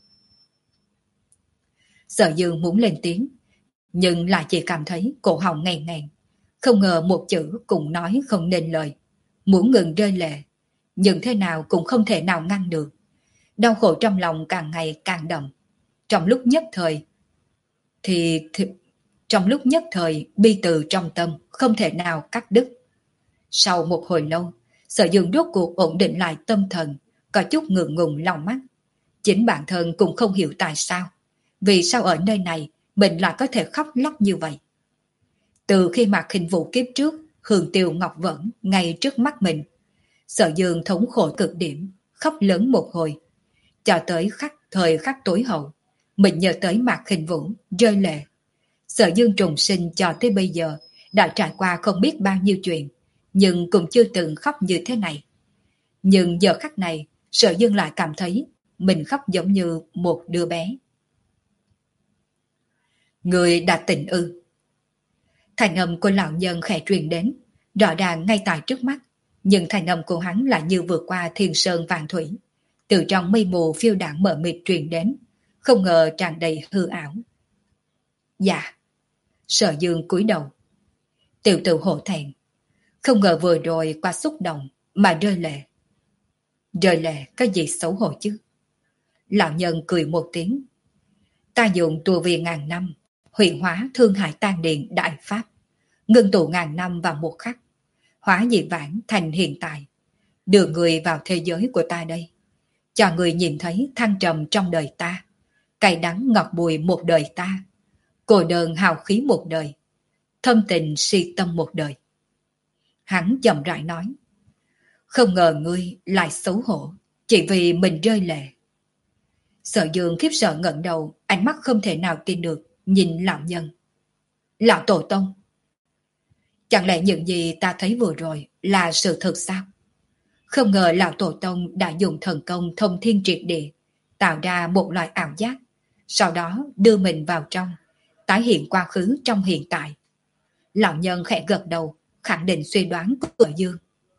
Speaker 1: Sở Dương muốn lên tiếng, nhưng lại chỉ cảm thấy cổ họng nghẹn nghẹn, không ngờ một chữ cũng nói không nên lời, muốn ngừng rơi lệ, nhưng thế nào cũng không thể nào ngăn được. Đau khổ trong lòng càng ngày càng đậm. Trong lúc nhất thời, thì, thì trong lúc nhất thời bi từ trong tâm không thể nào cắt đứt. Sau một hồi lâu, Sở Dương rốt cuộc ổn định lại tâm thần, có chút ngượng ngùng lau mắt. Chính bản thân cũng không hiểu tại sao, vì sao ở nơi này mình lại có thể khóc lóc như vậy. Từ khi Mạc Khinh Vũ kiếp trước hương tiêu ngọc vẫn ngay trước mắt mình, Sở Dương thống khổ cực điểm, khóc lớn một hồi, cho tới khắc thời khắc tối hậu, mình nhớ tới Mạc Khinh Vũ, rơi lệ. Sở Dương trùng sinh cho tới bây giờ đã trải qua không biết bao nhiêu chuyện, nhưng cũng chưa từng khóc như thế này. Nhưng giờ khắc này, Sở Dương lại cảm thấy mình khóc giống như một đứa bé. Người đã tỉnh ư? Thành âm của lão nhân khẽ truyền đến, rõ ràng ngay tại trước mắt, nhưng thành âm của hắn lại như vượt qua thiên sơn vạn thủy, từ trong mây mù phiêu đãng mờ mịt truyền đến, không ngờ tràn đầy hư ảo. Dạ. Sở Dương cúi đầu. Tiểu tử hổ thẹn, không ngờ vừa rồi qua xúc động mà rơi lệ. Rơi lệ có gì xấu hổ chứ? Lão nhân cười một tiếng. Ta dùng tu vi ngàn năm, huyền hóa thương hải tan điện đại pháp, ngưng tụ ngàn năm vào một khắc, hóa dị vãng thành hiện tại, đưa người vào thế giới của ta đây, cho người nhìn thấy thăng trầm trong đời ta, cay đắng ngọt bùi một đời ta, cô đơn hào khí một đời, thâm tình si tâm một đời. Hắn chậm rãi nói, không ngờ ngươi lại xấu hổ chỉ vì mình rơi lệ. Sở Dương khiếp sợ ngẩng đầu, ánh mắt không thể nào tin được nhìn lão nhân. Lão tổ tông, chẳng lẽ những gì ta thấy vừa rồi là sự thật sao? Không ngờ lão tổ tông đã dùng thần công thông thiên triệt địa, tạo ra một loại ảo giác, sau đó đưa mình vào trong, tái hiện quá khứ trong hiện tại. Lão nhân khẽ gật đầu, khẳng định suy đoán của Sở Dương.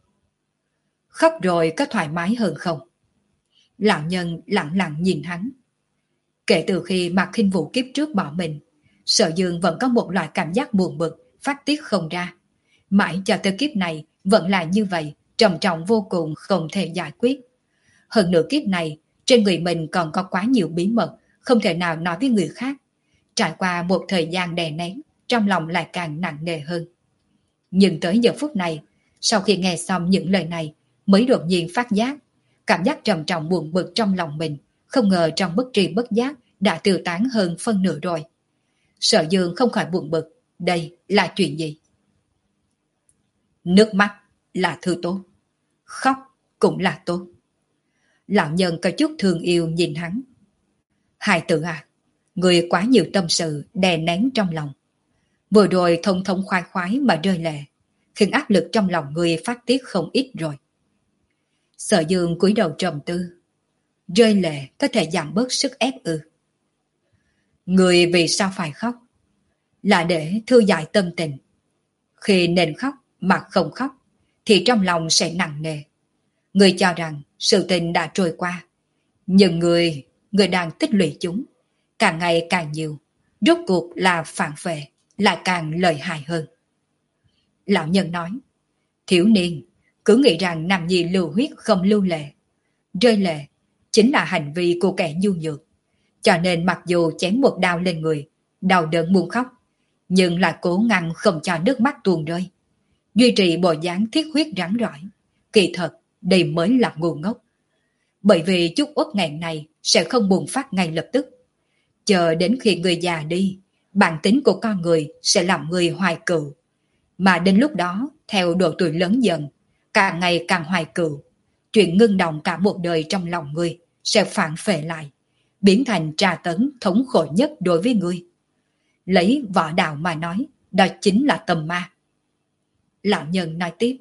Speaker 1: Khóc rồi có thoải mái hơn không? Lão nhân lặng lặng nhìn hắn. Kể từ khi Mạc Khinh Vũ kiếp trước bỏ mình, Sở Dương vẫn có một loại cảm giác buồn bực, phát tiết không ra. Mãi cho tới kiếp này vẫn là như vậy, trầm trọng vô cùng không thể giải quyết. Hơn nữa kiếp này, trên người mình còn có quá nhiều bí mật, không thể nào nói với người khác. Trải qua một thời gian đè nén, trong lòng lại càng nặng nề hơn. Nhưng tới giờ phút này, sau khi nghe xong những lời này, mới đột nhiên phát giác, cảm giác trầm trọng buồn bực trong lòng mình, không ngờ trong bất tri bất giác đã tiêu tán hơn phân nửa rồi. Sở Dương không khỏi buồn bực, đây là chuyện gì? Nước mắt là thứ tốt, khóc cũng là tốt. Lão nhân có chút thương yêu nhìn hắn. Hài tử à, người quá nhiều tâm sự đè nén trong lòng. Vừa rồi thông thông khoái khoái mà rơi lệ, khiến áp lực trong lòng người phát tiết không ít rồi. Sở Dương cúi đầu trầm tư. Rơi lệ có thể giảm bớt sức ép ư? Người vì sao phải khóc? Là để thư giải tâm tình. Khi nên khóc mà không khóc, thì trong lòng sẽ nặng nề. Người cho rằng sự tình đã trôi qua, nhưng người, người đang tích lũy chúng, càng ngày càng nhiều, rốt cuộc là phản phệ, lại càng lợi hại hơn. Lão nhân nói, thiếu niên cứ nghĩ rằng nam nhi lưu huyết không lưu lệ. Rơi lệ chính là hành vi của kẻ nhu nhược, cho nên mặc dù chém một đao lên người, đau đớn muốn khóc, nhưng lại cố ngăn không cho nước mắt tuôn rơi, duy trì bộ dáng thiết huyết rắn rỏi. Kỳ thật đây mới là ngu ngốc, bởi vì chút uất nghẹn này sẽ không bùng phát ngay lập tức. Chờ đến khi người già đi, bản tính của con người sẽ làm người hoài cựu, mà đến lúc đó theo độ tuổi lớn dần, càng ngày càng hoài cựu, chuyện ngưng động cả một đời trong lòng người sẽ phản phệ lại, biến thành tra tấn thống khổ nhất đối với người. Lấy võ đạo mà nói, đó chính là tâm ma. Lão nhân nói tiếp.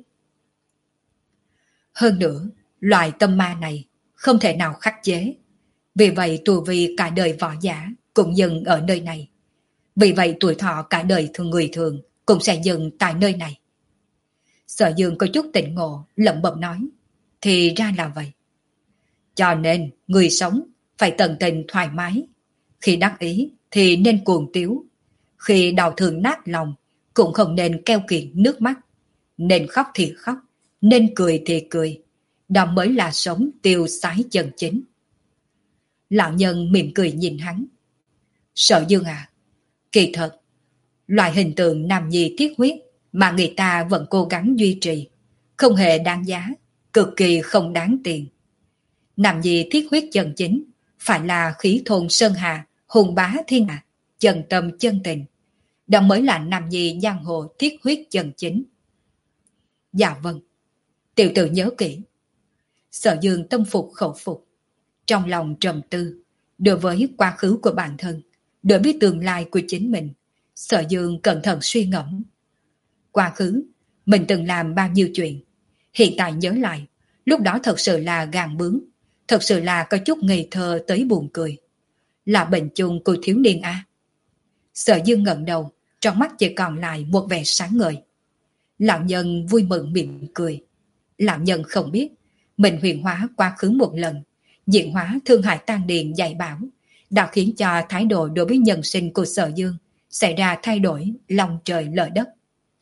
Speaker 1: Hơn nữa, loại tâm ma này không thể nào khắc chế. Vì vậy tu vi cả đời võ giả cũng dừng ở nơi này. Vì vậy tuổi thọ cả đời thường người thường cũng sẽ dừng tại nơi này. Sở Dương có chút tỉnh ngộ, lẩm bẩm nói. Thì ra là vậy. Cho nên, người sống phải tận tình thoải mái. Khi đắc ý thì nên cuồng tiếu. Khi đau thương nát lòng cũng không nên keo kiệt nước mắt. Nên khóc thì khóc, nên cười thì cười. Đó mới là sống tiêu sái chân chính. Lão nhân mỉm cười nhìn hắn. Sở Dương à, kỳ thật, loại hình tượng nam nhi thiết huyết mà người ta vẫn cố gắng duy trì, không hề đáng giá, cực kỳ không đáng tiền. Nam nhi thiết huyết chân chính phải là khí thôn sơn hà, hùng bá thiên hạ, chân tâm chân tình. đó mới là nam nhi giang hồ thiết huyết chân chính. Dạ vâng, tiểu tử nhớ kỹ. Sở Dương tâm phục khẩu phục, trong lòng trầm tư, đối với quá khứ của bản thân, đối với tương lai của chính mình, Sở Dương cẩn thận suy ngẫm. Quá khứ, mình từng làm bao nhiêu chuyện, hiện tại nhớ lại, lúc đó thật sự là gàn bướng, thật sự là có chút ngây thơ tới buồn cười. Là bệnh chung của thiếu niên a. Sở Dương ngẩng đầu, trong mắt chỉ còn lại một vẻ sáng ngời. Lão nhân vui mừng mỉm cười. Lão nhân không biết, mình huyền hóa quá khứ một lần, diễn hóa thương hại tan điền dạy bảo, đã khiến cho thái độ đối với nhân sinh của Sở Dương xảy ra thay đổi lòng trời lở đất.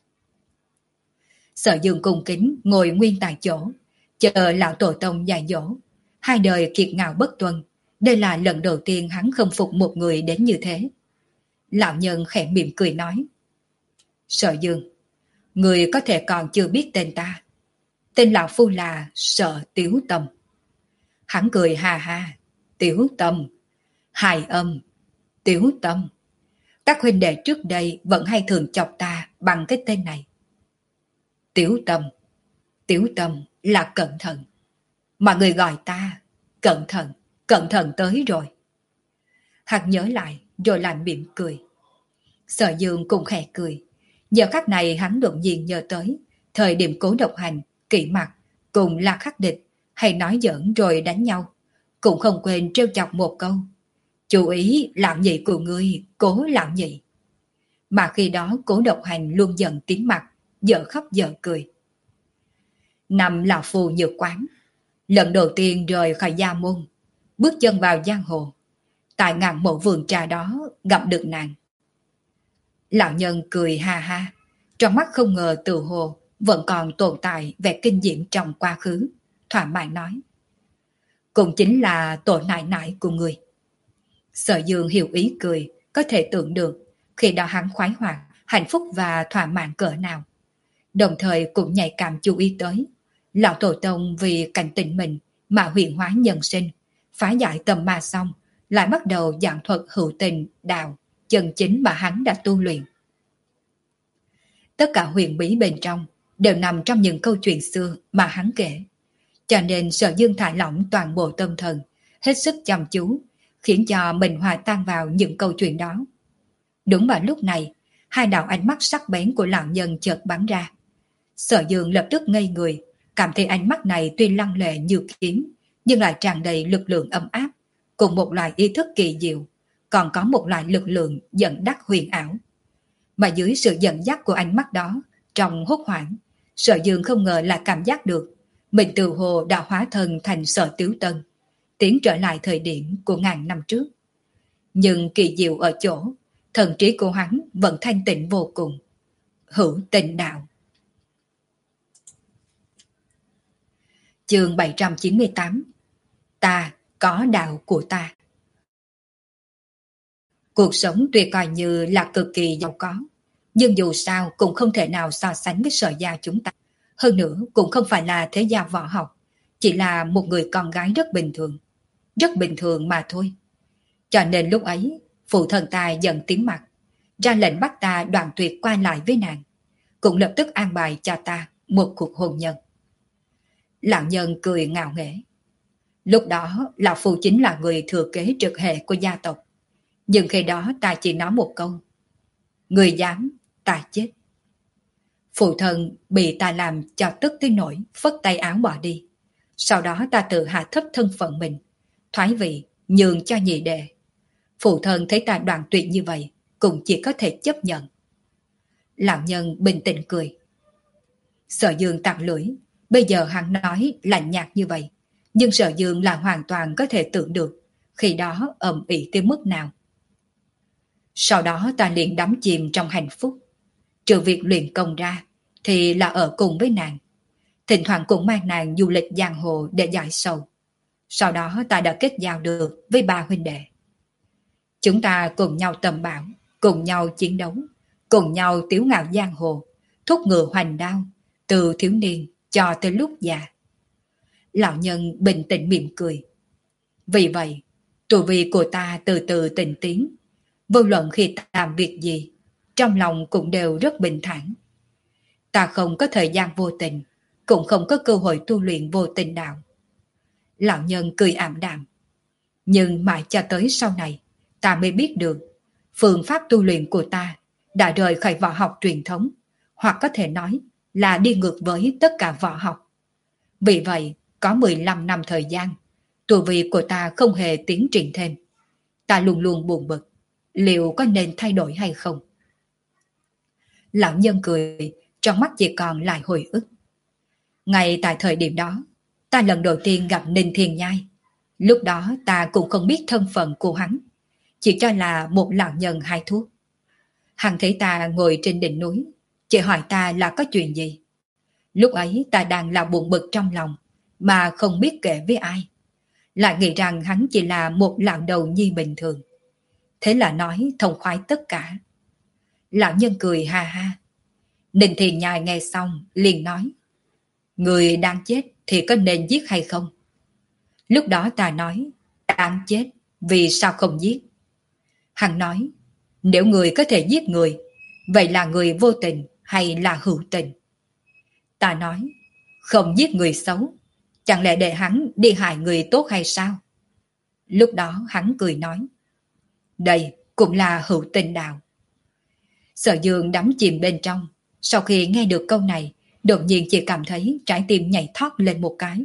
Speaker 1: Sở Dương cung kính ngồi nguyên tại chỗ, chờ lão tổ tông dạy dỗ. Hai đời kiệt ngạo bất tuân, đây là lần đầu tiên hắn không phục một người đến như thế. Lão nhân khẽ mỉm cười nói: Sở Dương, người có thể còn chưa biết tên ta. Tên lão phu là Sở Tiếu Tâm. Hắn cười ha ha: Tiếu Tâm, hài âm, Tiếu Tâm. Các huynh đệ trước đây vẫn hay thường chọc ta bằng cái tên này. Tiếu Tâm, Tiếu Tâm là cẩn thận. Mà người gọi ta cẩn thận, cẩn thận tới rồi. Hắn nhớ lại rồi lại mỉm cười. Sở Dương cũng khẽ cười. Giờ khắc này hắn đột nhiên nhớ tới thời điểm Cố Độc Hành, Kỷ Mặc cùng La Khắc Địch hay nói giỡn rồi đánh nhau, cũng không quên trêu chọc một câu: chú ý lão nhị của ngươi, Cố lão nhị. Mà khi đó Cố Độc Hành luôn giận tím mặt, dở khóc dở cười. Năm lão phu nhược quán, lần đầu tiên rời khỏi gia môn, bước chân vào giang hồ, tại ngàn mộ vườn trà đó gặp được nàng. Lão nhân cười ha ha, trong mắt không ngờ tự hồ vẫn còn tồn tại vẻ kinh diễm trong quá khứ, thỏa mãn nói: cũng chính là tổ nại nại của người. Sở Dương hiểu ý cười, có thể tưởng được khi đó hắn khoái hoạt, hạnh phúc và thỏa mãn cỡ nào. Đồng thời cũng nhạy cảm chú ý tới lão tổ tông vì cảnh tình mình mà huyền hóa nhân sinh, phá giải tầm ma xong, lại bắt đầu giảng thuật hữu tình đạo chân chính mà hắn đã tu luyện. Tất cả huyền bí bên trong đều nằm trong những câu chuyện xưa mà hắn kể, cho nên Sở Dương thả lỏng toàn bộ tâm thần, hết sức chăm chú, khiến cho mình hòa tan vào những câu chuyện đó. Đúng vào lúc này, hai đạo ánh mắt sắc bén của lão nhân chợt bắn ra. Sở Dương lập tức ngây người, cảm thấy ánh mắt này tuy lăng lệ như kiếm, nhưng lại tràn đầy lực lượng ấm áp, cùng một loại ý thức kỳ diệu, còn có một loại lực lượng dẫn đắc huyền ảo. Mà dưới sự dẫn dắt của ánh mắt đó, trong hốt hoảng, Sở Dương không ngờ là cảm giác được mình từ hồ đã hóa thân thành Sở Tiếu Tân, tiến trở lại thời điểm của ngàn năm trước. Nhưng kỳ diệu ở chỗ, thần trí của hắn vẫn thanh tịnh vô cùng. Hữu tình đạo. Chương bảy trăm chín mươi tám. Ta có đạo của ta. Cuộc sống tuy coi như là cực kỳ giàu có, nhưng dù sao cũng không thể nào so sánh với Sở gia chúng ta. Hơn nữa cũng không phải là thế gia võ học, chỉ là một người con gái rất bình thường. Rất bình thường mà thôi. Cho nên lúc ấy, phụ thân ta giận tím mặt, ra lệnh bắt ta đoạn tuyệt qua lại với nàng, cũng lập tức an bài cho ta một cuộc hôn nhân. Lão nhân cười ngạo nghễ. Lúc đó, lão phu chính là người thừa kế trực hệ của gia tộc. Nhưng khi đó ta chỉ nói một câu: người dám, ta chết. Phụ thân bị ta làm cho tức tới nỗi phất tay áo bỏ đi. Sau đó ta tự hạ thấp thân phận mình, thoái vị, nhường cho nhị đệ. Phụ thân thấy ta đoạn tuyệt như vậy, cũng chỉ có thể chấp nhận. Lão nhân bình tĩnh cười. Sở Dương tặc lưỡi, bây giờ hắn nói lạnh nhạt như vậy, nhưng Sở Dương là hoàn toàn có thể tưởng được khi đó ầm ĩ tới mức nào. Sau đó ta liền đắm chìm trong hạnh phúc. Trừ việc luyện công ra, thì là ở cùng với nàng. Thỉnh thoảng cũng mang nàng du lịch giang hồ để giải sầu. Sau đó ta đã kết giao được với ba huynh đệ. Chúng ta cùng nhau tầm bảo, cùng nhau chiến đấu, cùng nhau tiếu ngạo giang hồ, thúc ngựa hoành đao, từ thiếu niên cho tới lúc già. Lão nhân bình tĩnh mỉm cười. Vì vậy, tu vi của ta từ từ tinh tiến. Vô luận khi ta làm việc gì, trong lòng cũng đều rất bình thản. Ta không có thời gian vô tình, cũng không có cơ hội tu luyện vô tình đạo. Lão nhân cười ảm đạm. Nhưng mãi cho tới sau này, ta mới biết được phương pháp tu luyện của ta đã rời khỏi võ học truyền thống, hoặc có thể nói là đi ngược với tất cả võ học. Vì vậy, có mười lăm năm thời gian, tu vi của ta không hề tiến triển thêm. Ta luôn luôn buồn bực, liệu có nên thay đổi hay không? Lão nhân cười, trong mắt chỉ còn lại hồi ức. Ngay tại thời điểm đó, ta lần đầu tiên gặp Ninh Thiên Nhai. Lúc đó ta cũng không biết thân phận của hắn, chỉ cho là một lão nhân hai thuốc. Hắn thấy ta ngồi trên đỉnh núi, chỉ hỏi ta là có chuyện gì. Lúc ấy ta đang là buồn bực trong lòng, mà không biết kể với ai. Lại nghĩ rằng hắn chỉ là một lão đầu nhi bình thường. Thế là nói thông khoái tất cả. Lão nhân cười ha ha. Ninh Thiên Nhai nghe xong liền nói: người đang chết thì có nên giết hay không? Lúc đó ta nói: đáng chết, vì sao không giết? Hắn nói: nếu người có thể giết người, vậy là người vô tình hay là hữu tình? Ta nói: không giết người xấu, chẳng lẽ để hắn đi hại người tốt hay sao? Lúc đó hắn cười nói: đây cũng là hữu tình đạo. Sở Dương đắm chìm bên trong, sau khi nghe được câu này, đột nhiên chỉ cảm thấy trái tim nhảy thoát lên một cái.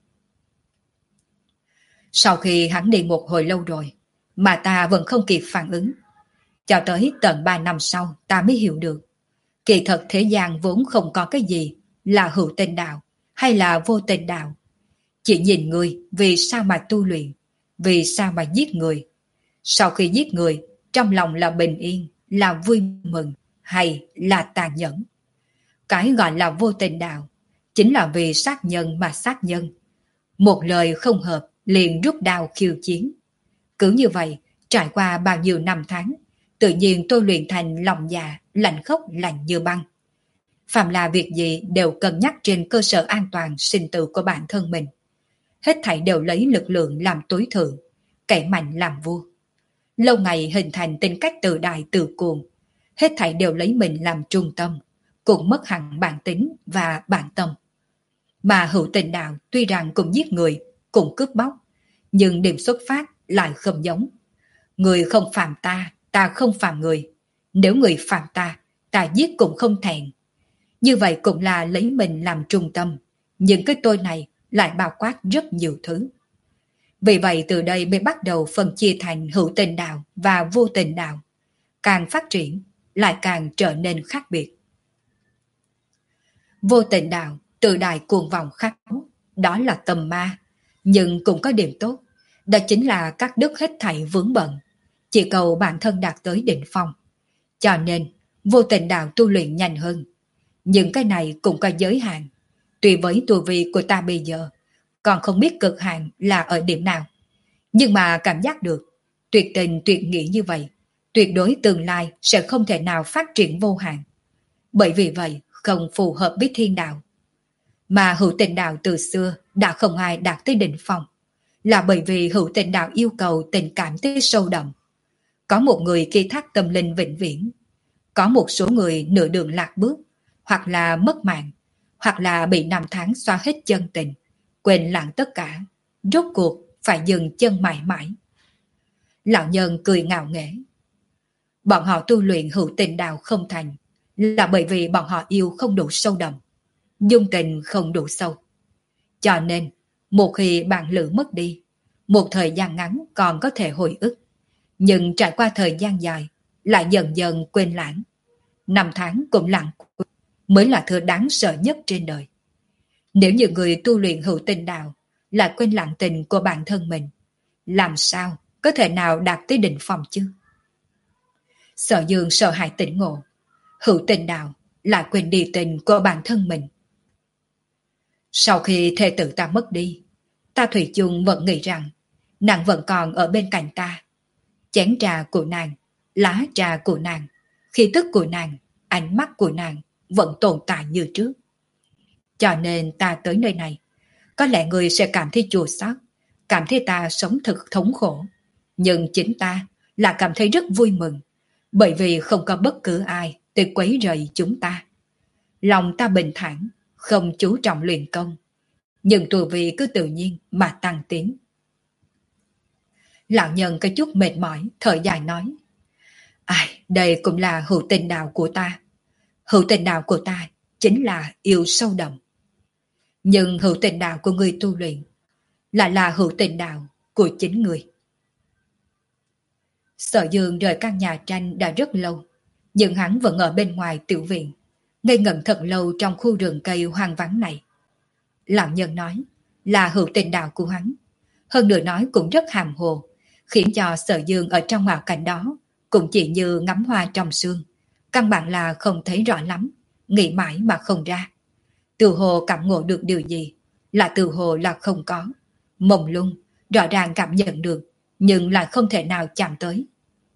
Speaker 1: Sau khi hắn đi một hồi lâu rồi, mà ta vẫn không kịp phản ứng. Cho tới tận ba năm sau ta mới hiểu được. Kỳ thật thế gian vốn không có cái gì là hữu tình đạo hay là vô tình đạo. Chỉ nhìn người vì sao mà tu luyện, vì sao mà giết người. Sau khi giết người, trong lòng là bình yên, là vui mừng hay là tàn nhẫn. Cái gọi là vô tình đạo chính là vì sát nhân mà sát nhân. Một lời không hợp liền rút đao khiêu chiến. Cứ như vậy, trải qua bao nhiêu năm tháng, tự nhiên tôi luyện thành lòng dạ, lạnh khốc lạnh như băng. Phạm là việc gì đều cân nhắc trên cơ sở an toàn sinh tử của bản thân mình. Hết thảy đều lấy lực lượng làm tối thượng, kẻ mạnh làm vua. Lâu ngày hình thành tính cách tự đại tự cuồng, hết thảy đều lấy mình làm trung tâm, cũng mất hẳn bản tính và bản tâm. Mà hữu tình đạo tuy rằng cũng giết người, cũng cướp bóc, nhưng điểm xuất phát lại không giống. Người không phạm ta, ta không phạm người. Nếu người phạm ta, ta giết cũng không thẹn. Như vậy cũng là lấy mình làm trung tâm, nhưng cái tôi này lại bao quát rất nhiều thứ. Vì vậy từ đây mới bắt đầu phân chia thành hữu tình đạo và vô tình đạo. Càng phát triển, lại càng trở nên khác biệt. Vô tình đạo, tự đại cuồng vọng khát máu, đó là tầm ma. Nhưng cũng có điểm tốt, đó chính là cắt đứt hết thảy vướng bận, chỉ cầu bản thân đạt tới đỉnh phong. Cho nên, vô tình đạo tu luyện nhanh hơn. Nhưng cái này cũng có giới hạn. Tùy với tu vi của ta bây giờ, còn không biết cực hạn là ở điểm nào. Nhưng mà cảm giác được, tuyệt tình tuyệt nghĩa như vậy, tuyệt đối tương lai sẽ không thể nào phát triển vô hạn. Bởi vì vậy, không phù hợp với thiên đạo. Mà hữu tình đạo từ xưa đã không ai đạt tới đỉnh phong, là bởi vì hữu tình đạo yêu cầu tình cảm tới sâu đậm. Có một người ký thác tâm linh vĩnh viễn, có một số người nửa đường lạc bước, hoặc là mất mạng, hoặc là bị năm tháng xóa hết chân tình, quên lãng tất cả, rốt cuộc phải dừng chân mãi mãi. Lão nhân cười ngạo nghễ. Bọn họ tu luyện hữu tình đạo không thành, là bởi vì bọn họ yêu không đủ sâu đậm, dung tình không đủ sâu. Cho nên, một khi bạn lữ mất đi, một thời gian ngắn còn có thể hồi ức, nhưng trải qua thời gian dài, lại dần dần quên lãng. Năm tháng cũng lãng quên, mới là thứ đáng sợ nhất trên đời. Nếu như người tu luyện hữu tình đạo lại quên lãng tình của bản thân mình, làm sao có thể nào đạt tới đỉnh phong chứ? Sở Dương sợ hãi tỉnh ngộ, hữu tình đạo lại quên đi tình của bản thân mình. Sau khi thê tử ta mất đi, ta thủy chung vẫn nghĩ rằng nàng vẫn còn ở bên cạnh ta. Chén trà của nàng, lá trà của nàng, khí tức của nàng, ánh mắt của nàng vẫn tồn tại như trước. Cho nên ta tới nơi này, có lẽ người sẽ cảm thấy chua xót, cảm thấy ta sống thực thống khổ. Nhưng chính ta là cảm thấy rất vui mừng, Bởi vì không có bất cứ ai tới quấy rầy chúng ta. Lòng ta bình thản, không chú trọng luyện công, nhưng tu vi cứ tự nhiên mà tăng tiến. Lão nhân có chút mệt mỏi, thở dài nói. Ai, đây cũng là hữu tình đạo của ta. Hữu tình đạo của ta chính là yêu sâu đậm. Nhưng hữu tình đạo của người tu luyện lại là hữu tình đạo của chính người. Sở Dương rời căn nhà tranh đã rất lâu, nhưng hắn vẫn ở bên ngoài tiểu viện, ngây ngẩn thật lâu trong khu rừng cây hoang vắng này. Lão nhân nói là hữu tình đạo của hắn, hơn nữa nói cũng rất hàm hồ, khiến cho Sở Dương ở trong ảo cảnh đó cũng chỉ như ngắm hoa trong sương, căn bản là không thấy rõ lắm, nghĩ mãi mà không ra. Từ hồ cảm ngộ được điều gì, là từ hồ là không có, mông lung, rõ ràng cảm nhận được, nhưng lại không thể nào chạm tới.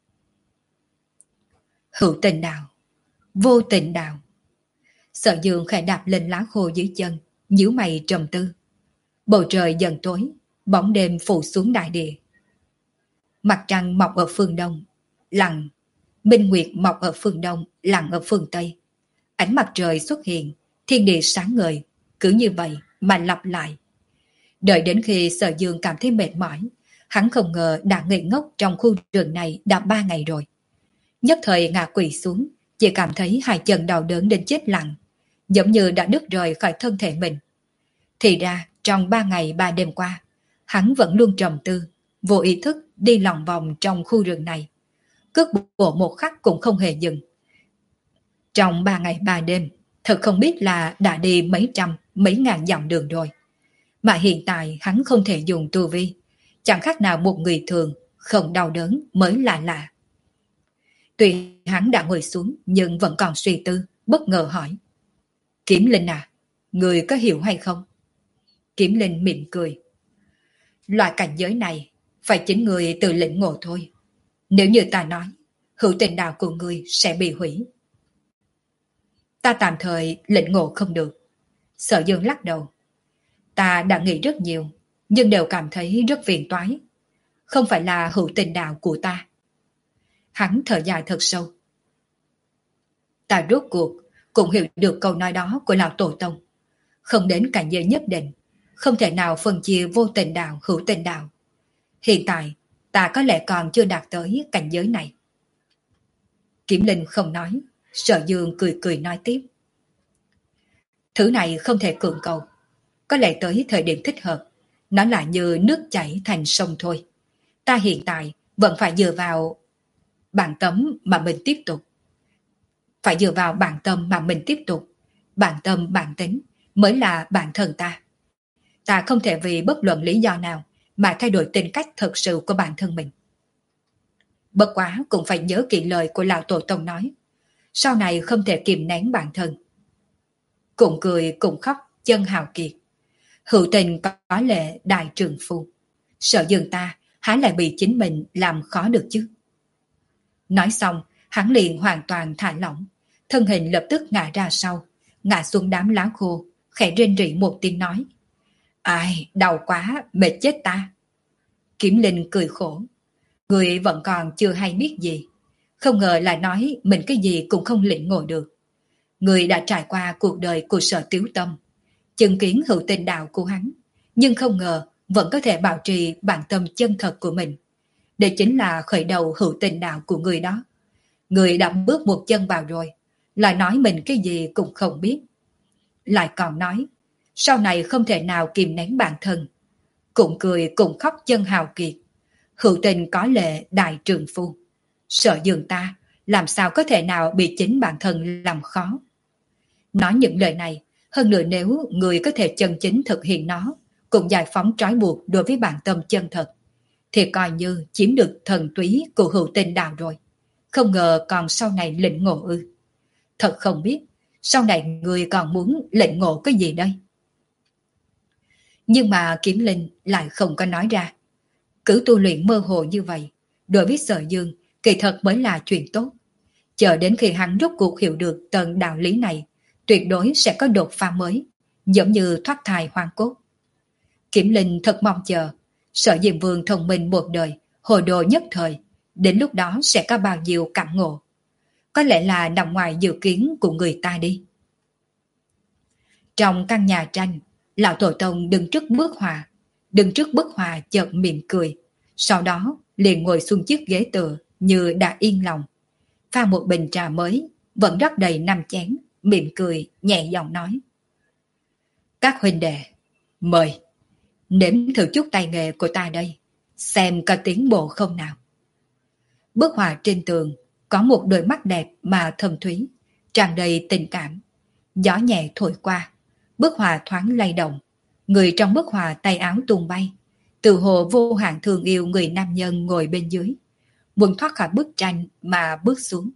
Speaker 1: Hữu tình đạo, vô tình đạo. Sở Dương khẽ đạp lên lá khô dưới chân, nhíu mày trầm tư. Bầu trời dần tối, bóng đêm phủ xuống đại địa. Mặt trăng mọc ở phương đông, lặn. Minh nguyệt mọc ở phương đông, lặn ở phương tây. Ánh mặt trời xuất hiện, thiên địa sáng ngời, cứ như vậy mà lặp lại. Đợi đến khi Sở Dương cảm thấy mệt mỏi, hắn không ngờ đã ngây ngốc trong khu rừng này đã ba ngày rồi. Nhất thời ngã quỵ xuống, chỉ cảm thấy hai chân đau đớn đến chết lặng, giống như đã đứt rời khỏi thân thể mình. Thì ra, trong ba ngày ba đêm qua, hắn vẫn luôn trầm tư, vô ý thức đi lòng vòng trong khu rừng này. Cước bộ một khắc cũng không hề dừng. Trong ba ngày ba đêm, thật không biết là đã đi mấy trăm, mấy ngàn dặm đường rồi. Mà hiện tại hắn không thể dùng tu vi, chẳng khác nào một người thường, không đau đớn mới là lạ. Tuy hắn đã ngồi xuống nhưng vẫn còn suy tư, bất ngờ hỏi. Kiếm Linh à, người có hiểu hay không? Kiếm Linh mỉm cười. Loại cảnh giới này, phải chính người tự lĩnh ngộ thôi. Nếu như ta nói, hữu tình đạo của người sẽ bị hủy. Ta tạm thời lĩnh ngộ không được. Sở Dương lắc đầu. Ta đã nghĩ rất nhiều, nhưng đều cảm thấy rất phiền toái. Không phải là hữu tình đạo của ta. Hắn thở dài thật sâu. Ta rốt cuộc cũng hiểu được câu nói đó của lão tổ tông. Không đến cảnh giới nhất định, không thể nào phân chia vô tình đạo, hữu tình đạo. Hiện tại, ta có lẽ còn chưa đạt tới cảnh giới này. Kiếm Linh không nói, Sở Dương cười cười nói tiếp. Thứ này không thể cưỡng cầu. Có lẽ tới thời điểm thích hợp, nó là như nước chảy thành sông thôi. Ta hiện tại vẫn phải dựa vào bản tâm mà mình tiếp tục. Phải dựa vào bản tâm mà mình tiếp tục. Bản tâm, bản tính mới là bản thân ta. Ta không thể vì bất luận lý do nào mà thay đổi tính cách thật sự của bản thân mình. Bất quá cũng phải nhớ kỹ lời của lão tổ tông nói. Sau này không thể kìm nén bản thân. Cùng cười cùng khóc chân hào kiệt. Hữu tình có lệ đại trường phu. Sợ dường ta há lại bị chính mình làm khó được chứ. Nói xong, hắn liền hoàn toàn thả lỏng. Thân hình lập tức ngã ra sau, ngã xuống đám lá khô, khẽ rên rỉ một tiếng nói. Ai, đau quá, mệt chết ta. Kiếm Linh cười khổ. Người vẫn còn chưa hay biết gì. Không ngờ lại nói mình cái gì cũng không lĩnh ngộ được. Người đã trải qua cuộc đời của Sở Tiếu Tâm, chứng kiến hữu tình đạo của hắn, nhưng không ngờ vẫn có thể bảo trì bản tâm chân thật của mình. Đây chính là khởi đầu hữu tình đạo của người đó. Người đã bước một chân vào rồi, lại nói mình cái gì cũng không biết. Lại còn nói, sau này không thể nào kìm nén bản thân. Cũng cười cũng khóc chân hào kiệt. Hữu tình có lệ đại trường phu. Sợ dường ta, làm sao có thể nào bị chính bản thân làm khó. Nói những lời này, hơn nữa nếu người có thể chân chính thực hiện nó, cũng giải phóng trói buộc đối với bản tâm chân thật, thì coi như chiếm được thần túy của hữu tình đạo rồi. Không ngờ còn sau này lĩnh ngộ ư. Thật không biết, sau này người còn muốn lĩnh ngộ cái gì đây? Nhưng mà Kiếm Linh lại không có nói ra. Cứ tu luyện mơ hồ như vậy, đối với Sở Dương, kỳ thật mới là chuyện tốt. Chờ đến khi hắn rốt cuộc hiểu được tầng đạo lý này, tuyệt đối sẽ có đột phá mới, giống như thoát thai hoang cốt. Kiếm Linh thật mong chờ, Sở Diệm Vương thông minh một đời, hồ đồ nhất thời, đến lúc đó sẽ có bao nhiêu cảm ngộ, Có lẽ là nằm ngoài dự kiến của người ta đi. Trong căn nhà tranh, lão tổ tông đứng trước bức họa, đứng trước bức họa chợt mỉm cười, sau đó liền ngồi xuống chiếc ghế tựa như đã yên lòng, pha một bình trà mới, vẫn rất đầy năm chén, mỉm cười, nhẹ giọng nói. Các huynh đệ, mời, nếm thử chút tay nghề của ta đây, xem có tiến bộ không nào. Bức họa trên tường có một đôi mắt đẹp mà thâm thúy, tràn đầy tình cảm. Gió nhẹ thổi qua, bức họa thoáng lay động, người trong bức họa tay áo tung bay, tự hồ vô hạn thương yêu người nam nhân ngồi bên dưới, muốn thoát khỏi bức tranh mà bước xuống.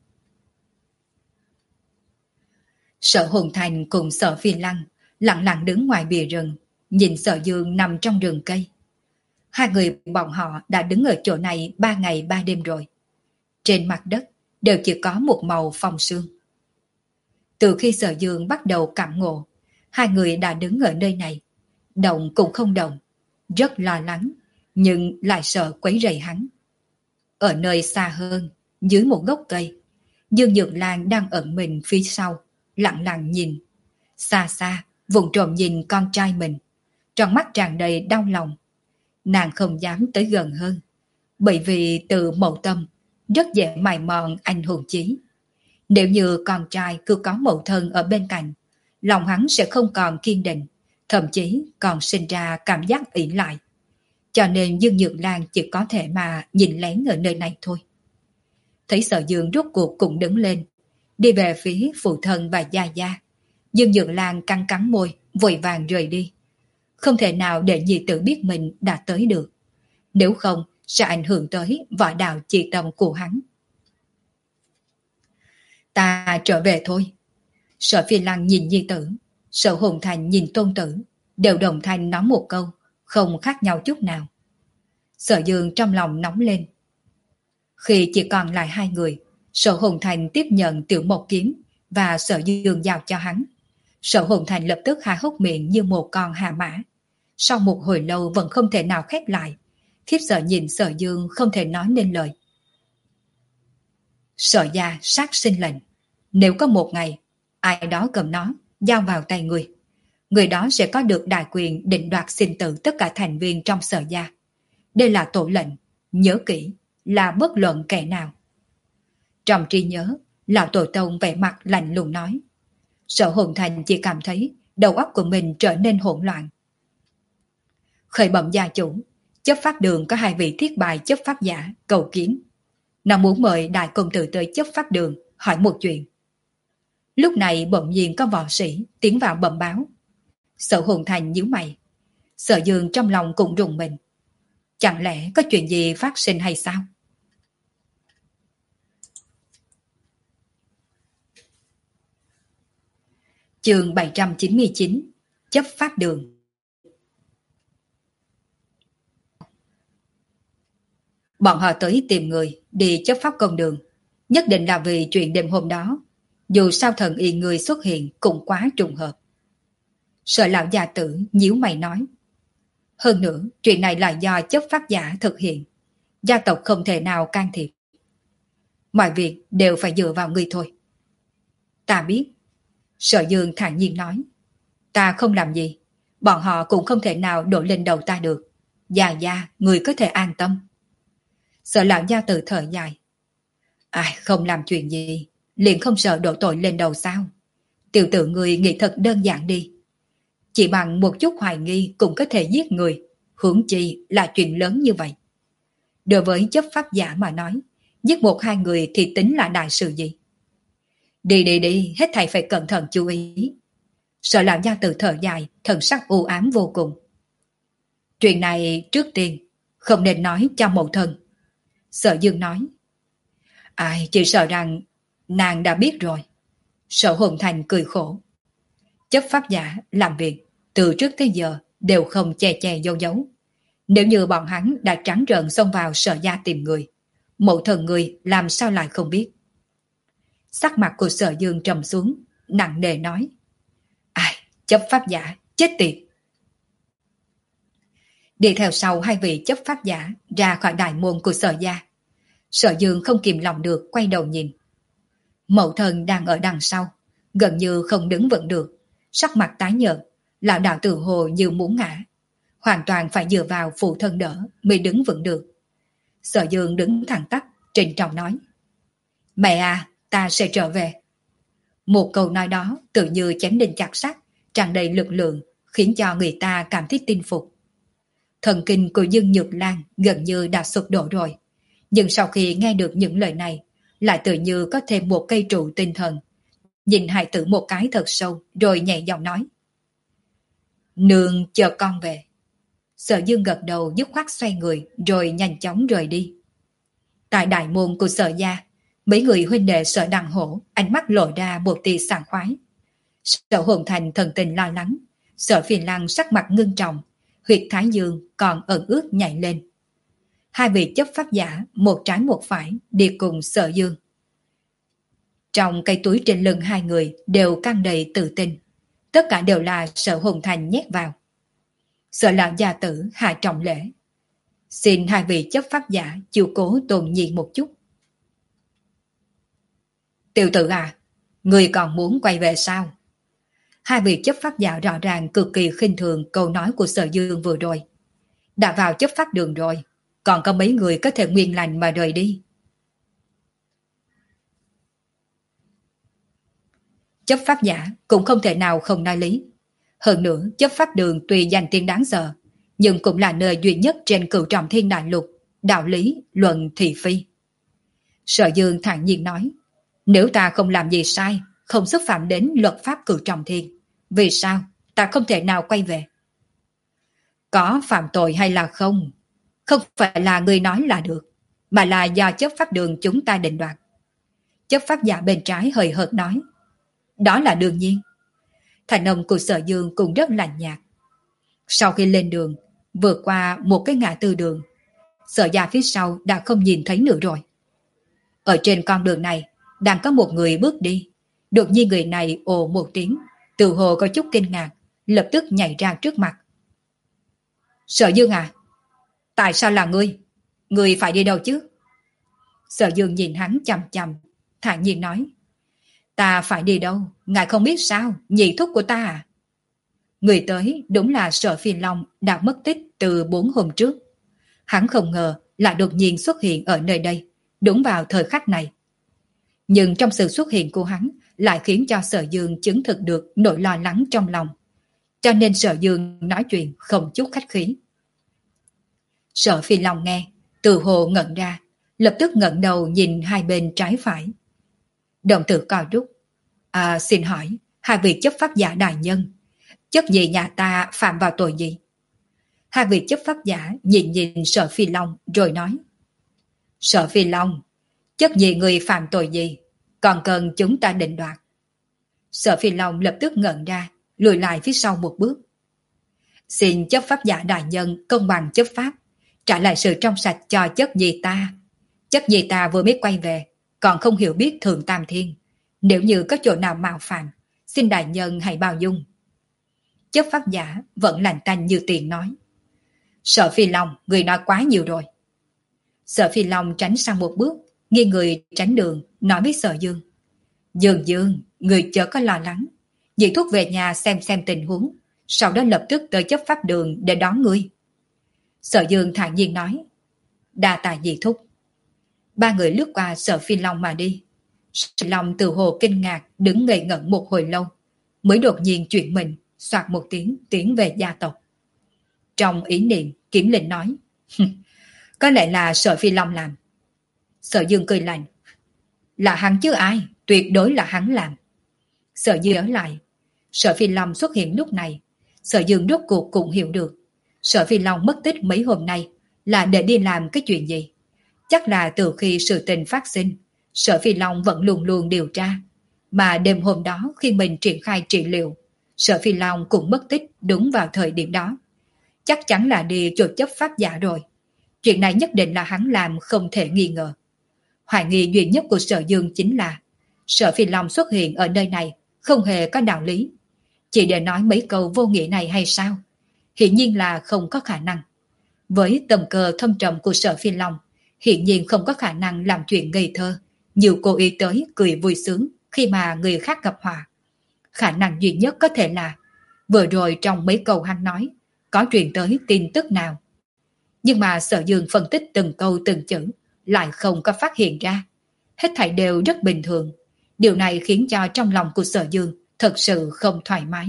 Speaker 1: Sở Hồn Thành cùng Sở Phi Lăng lặng lặng đứng ngoài bìa rừng, nhìn Sở Dương nằm trong rừng cây. Hai người bọn họ đã đứng ở chỗ này ba ngày ba đêm rồi. Trên mặt đất đều chỉ có một màu phong sương. Từ khi Sở Dương bắt đầu cảm ngộ, hai người đã đứng ở nơi này, động cũng không động, rất lo lắng, nhưng lại sợ quấy rầy hắn. Ở nơi xa hơn, dưới một gốc cây, Dương Nhược Lan đang ẩn mình phía sau, lặng lặng nhìn. Xa xa, vùng trộm nhìn con trai mình, trong mắt tràn đầy đau lòng. Nàng không dám tới gần hơn, bởi vì từ mẫu tâm rất dễ mài mòn anh hùng chí. Nếu như con trai cứ có mẫu thân ở bên cạnh, lòng hắn sẽ không còn kiên định, thậm chí còn sinh ra cảm giác ỷ lại. Cho nên Dương Nhược Lan chỉ có thể mà nhìn lén ở nơi này thôi. Thấy Sở Dương rốt cuộc cũng đứng lên, đi về phía phụ thân và Gia Gia. Dương Nhược Lan cắn cắn môi, vội vàng rời đi. Không thể nào để nhi tử biết mình đã tới được. Nếu không, sẽ ảnh hưởng tới võ đạo chi tâm của hắn. Ta trở về thôi. Sở Phi Lăng nhìn nhi tử, Sở Hồn Thành nhìn tôn tử, đều đồng thanh nói một câu, không khác nhau chút nào. Sở Dương trong lòng nóng lên. Khi chỉ còn lại hai người, Sở Hồn Thành tiếp nhận Tiểu Mộc Kiếm và Sở Dương giao cho hắn. Sở Hồn Thành lập tức há hốc miệng như một con hà mã. Sau một hồi lâu vẫn không thể nào khép lại, khiếp sợ nhìn Sở Dương không thể nói nên lời. Sở gia sát sinh lệnh, nếu có một ngày ai đó cầm nó giao vào tay người, người đó sẽ có được đại quyền định đoạt sinh tử tất cả thành viên trong Sở gia. Đây là tổ lệnh, nhớ kỹ, là bất luận kẻ nào. Trong trí nhớ, lão tổ tông vẻ mặt lạnh lùng nói. Sở Hồn Thành chỉ cảm thấy đầu óc của mình trở nên hỗn loạn. Khởi bẩm gia chủ, chấp pháp đường có hai vị thiết bài chấp pháp giả cầu kiến. Nó muốn mời đại công tử tới chấp pháp đường hỏi một chuyện. Lúc này bỗng nhiên có võ sĩ tiến vào bẩm báo. Sở Hồn Thành nhíu mày. Sở Dương trong lòng cũng rùng mình. Chẳng lẽ có chuyện gì phát sinh hay sao? Chương bảy trăm chín mươi chín, chấp pháp đường. Bọn họ tới tìm người đi chấp pháp công đường, nhất định là vì chuyện đêm hôm đó. Dù sao thần y người xuất hiện cũng quá trùng hợp. Sở lão gia tử nhíu mày nói. Hơn nữa, chuyện này là do chấp pháp giả thực hiện. Gia tộc không thể nào can thiệp. Mọi việc đều phải dựa vào người thôi. Ta biết. Sở Dương thản nhiên nói. Ta không làm gì. Bọn họ cũng không thể nào đổ lên đầu ta được. Già gia, người có thể an tâm. Sở lão gia tử thở dài. Ai không làm chuyện gì, liền không sợ đổ tội lên đầu sao? Tiểu tử người nghĩ thật đơn giản đi. Chỉ bằng một chút hoài nghi cũng có thể giết người, huống chi là chuyện lớn như vậy. Đối với chấp pháp giả mà nói, giết một hai người thì tính là đại sự gì? Đi đi đi, hết thảy phải cẩn thận chú ý. Sở lão gia tử thở dài, thần sắc u ám vô cùng. Chuyện này trước tiên không nên nói cho mẫu thân. Sở Dương nói. Ai, chỉ sợ rằng nàng đã biết rồi. Sở Hồn Thành cười khổ. Chấp pháp giả làm việc từ trước tới giờ đều không che che giấu giấu. Nếu như bọn hắn đã trắng trợn xông vào Sở gia tìm người, mẫu thân người làm sao lại không biết? Sắc mặt của Sở Dương trầm xuống, nặng nề nói. Ai, chấp pháp giả, chết tiệt. Đi theo sau hai vị chấp pháp giả ra khỏi đại môn của Sở gia. Sở Dương không kìm lòng được quay đầu nhìn. Mẫu thân đang ở đằng sau, gần như không đứng vững được, sắc mặt tái nhợt, lão đạo tự hồ như muốn ngã, hoàn toàn phải dựa vào phụ thân đỡ mới đứng vững được. Sở Dương đứng thẳng tắp, trịnh trọng nói: Mẹ à, ta sẽ trở về. Một câu nói đó tự như chém đinh chặt sắt, tràn đầy lực lượng, khiến cho người ta cảm thấy tin phục. Thần kinh của Dương Nhược Lan gần như đã sụp đổ rồi, nhưng sau khi nghe được những lời này, lại tự như có thêm một cây trụ tinh thần. Nhìn hài tử một cái thật sâu, rồi nhẹ giọng nói: Nương chờ con về. Sở Dương gật đầu dứt khoát xoay người, rồi nhanh chóng rời đi. Tại đại môn của Sở gia, mấy người huynh đệ Sở Đằng Hổ ánh mắt lộ ra một tia sảng khoái. Sở Hồn Thành thần tình lo lắng, Sở Phiền Lăng sắc mặt ngưng trọng, huyệt thái dương còn ẩn ướt nhảy lên. Hai vị chấp pháp giả một trái một phải đi cùng Sở Dương. Trong cây túi trên lưng hai người đều căng đầy tự tin, tất cả đều là Sở Hồn Thành nhét vào. Sở lão gia tử hạ trọng lễ: Xin hai vị chấp pháp giả chiều cố Tôn Nhi một chút. Tiểu tử à, người còn muốn quay về sao? Hai vị chấp pháp giả rõ ràng cực kỳ khinh thường câu nói của Sở Dương vừa rồi. Đã vào chấp pháp đường rồi, còn có mấy người có thể nguyên lành mà rời đi. Chấp pháp giả cũng không thể nào không nói lý. Hơn nữa, chấp pháp đường tuy danh tiếng đáng sợ, nhưng cũng là nơi duy nhất trên cửu trọng thiên đại lục, đạo lý, luận thị phi. Sở Dương thản nhiên nói: Nếu ta không làm gì sai, không xúc phạm đến luật pháp cửu trọng thiên, vì sao ta không thể nào quay về? Có phạm tội hay là không, không phải là người nói là được, mà là do chấp pháp đường chúng ta định đoạt. Chấp pháp giả bên trái hời hợt nói: Đó là đương nhiên. Thành âm của Sở Dương cũng rất lạnh nhạt. Sau khi lên đường, vượt qua một cái ngã tư đường, Sở gia phía sau đã không nhìn thấy nữa rồi. Ở trên con đường này, đang có một người bước đi. Đột nhiên người này ồ một tiếng, tự hồ có chút kinh ngạc, lập tức nhảy ra trước mặt. Sở Dương à? Tại sao là ngươi? Ngươi phải đi đâu chứ? Sở Dương nhìn hắn chằm chằm, thản nhiên nói: Ta phải đi đâu, ngài không biết sao, nhị thúc của ta à? Người tới đúng là Sở Phiên Long đã mất tích từ bốn hôm trước. Hắn không ngờ lại đột nhiên xuất hiện ở nơi đây, đúng vào thời khắc này. Nhưng trong sự xuất hiện của hắn lại khiến cho Sở Dương chứng thực được nỗi lo lắng trong lòng. Cho nên Sở Dương nói chuyện không chút khách khí. Sở Phi Long nghe, từ hồ ngẩn ra, lập tức ngẩng đầu nhìn hai bên trái phải. Đồng tử co rút. À, xin hỏi, hai vị chấp pháp giả đại nhân, chất gì nhà ta phạm vào tội gì? Hai vị chấp pháp giả nhìn nhìn Sở Phi Long rồi nói: Sở Phi Long, chất gì người phạm tội gì, còn cần chúng ta định đoạt. Sở Phi Long lập tức ngẩn ra, lùi lại phía sau một bước. Xin chấp pháp giả đại nhân công bằng chấp pháp, trả lại sự trong sạch cho chất gì ta. Chất gì ta vừa mới quay về, còn không hiểu biết Thượng Tam Thiên. Nếu như có chỗ nào mạo phạm, xin đại nhân hãy bao dung. Chấp pháp giả vẫn lạnh tanh như tiền nói: Sở Phi Long, người nói quá nhiều rồi. Sở Phi Long tránh sang một bước, nghiêng người tránh đường, nói với Sở Dương: Dương Dương, người chớ có lo lắng, nhị thúc về nhà xem xem tình huống, sau đó lập tức tới chấp pháp đường để đón ngươi. Sở Dương thản nhiên nói: Đa tạ nhị thúc. Ba người lướt qua Sở Phi Long mà đi. Sở Long từ hồ kinh ngạc đứng ngây ngẩn một hồi lâu, mới đột nhiên chuyển mình, soạt một tiếng tiến về gia tộc. Trong ý niệm, Kiểm Linh nói: Có lẽ là Sở Phi Long làm. Sở Dương cười lạnh: Là hắn chứ ai, tuyệt đối là hắn làm. Sở Dương ở lại. Sở Phi Long xuất hiện lúc này, Sở Dương rốt cuộc cũng hiểu được Sở Phi Long mất tích mấy hôm nay là để đi làm cái chuyện gì. Chắc là từ khi sự tình phát sinh, Sở Phi Long vẫn luôn luôn điều tra. Mà đêm hôm đó khi mình triển khai trị liệu, Sở Phi Long cũng mất tích đúng vào thời điểm đó. Chắc chắn là đi chỗ chấp pháp giả rồi. Chuyện này nhất định là hắn làm, không thể nghi ngờ. Hoài nghi duy nhất của Sở Dương chính là Sở Phi Long xuất hiện ở nơi này không hề có đạo lý, chỉ để nói mấy câu vô nghĩa này hay sao? Hiển nhiên là không có khả năng. Với tầm cơ thâm trầm của Sở Phi Long, hiển nhiên không có khả năng làm chuyện ngây thơ, nhiều cô ý tới cười vui sướng khi mà người khác gặp họa. Khả năng duy nhất có thể là vừa rồi trong mấy câu hắn nói có truyền tới tin tức nào. Nhưng mà Sở Dương phân tích từng câu từng chữ lại không có phát hiện ra. Hết thảy đều rất bình thường. Điều này khiến cho trong lòng của Sở Dương thật sự không thoải mái.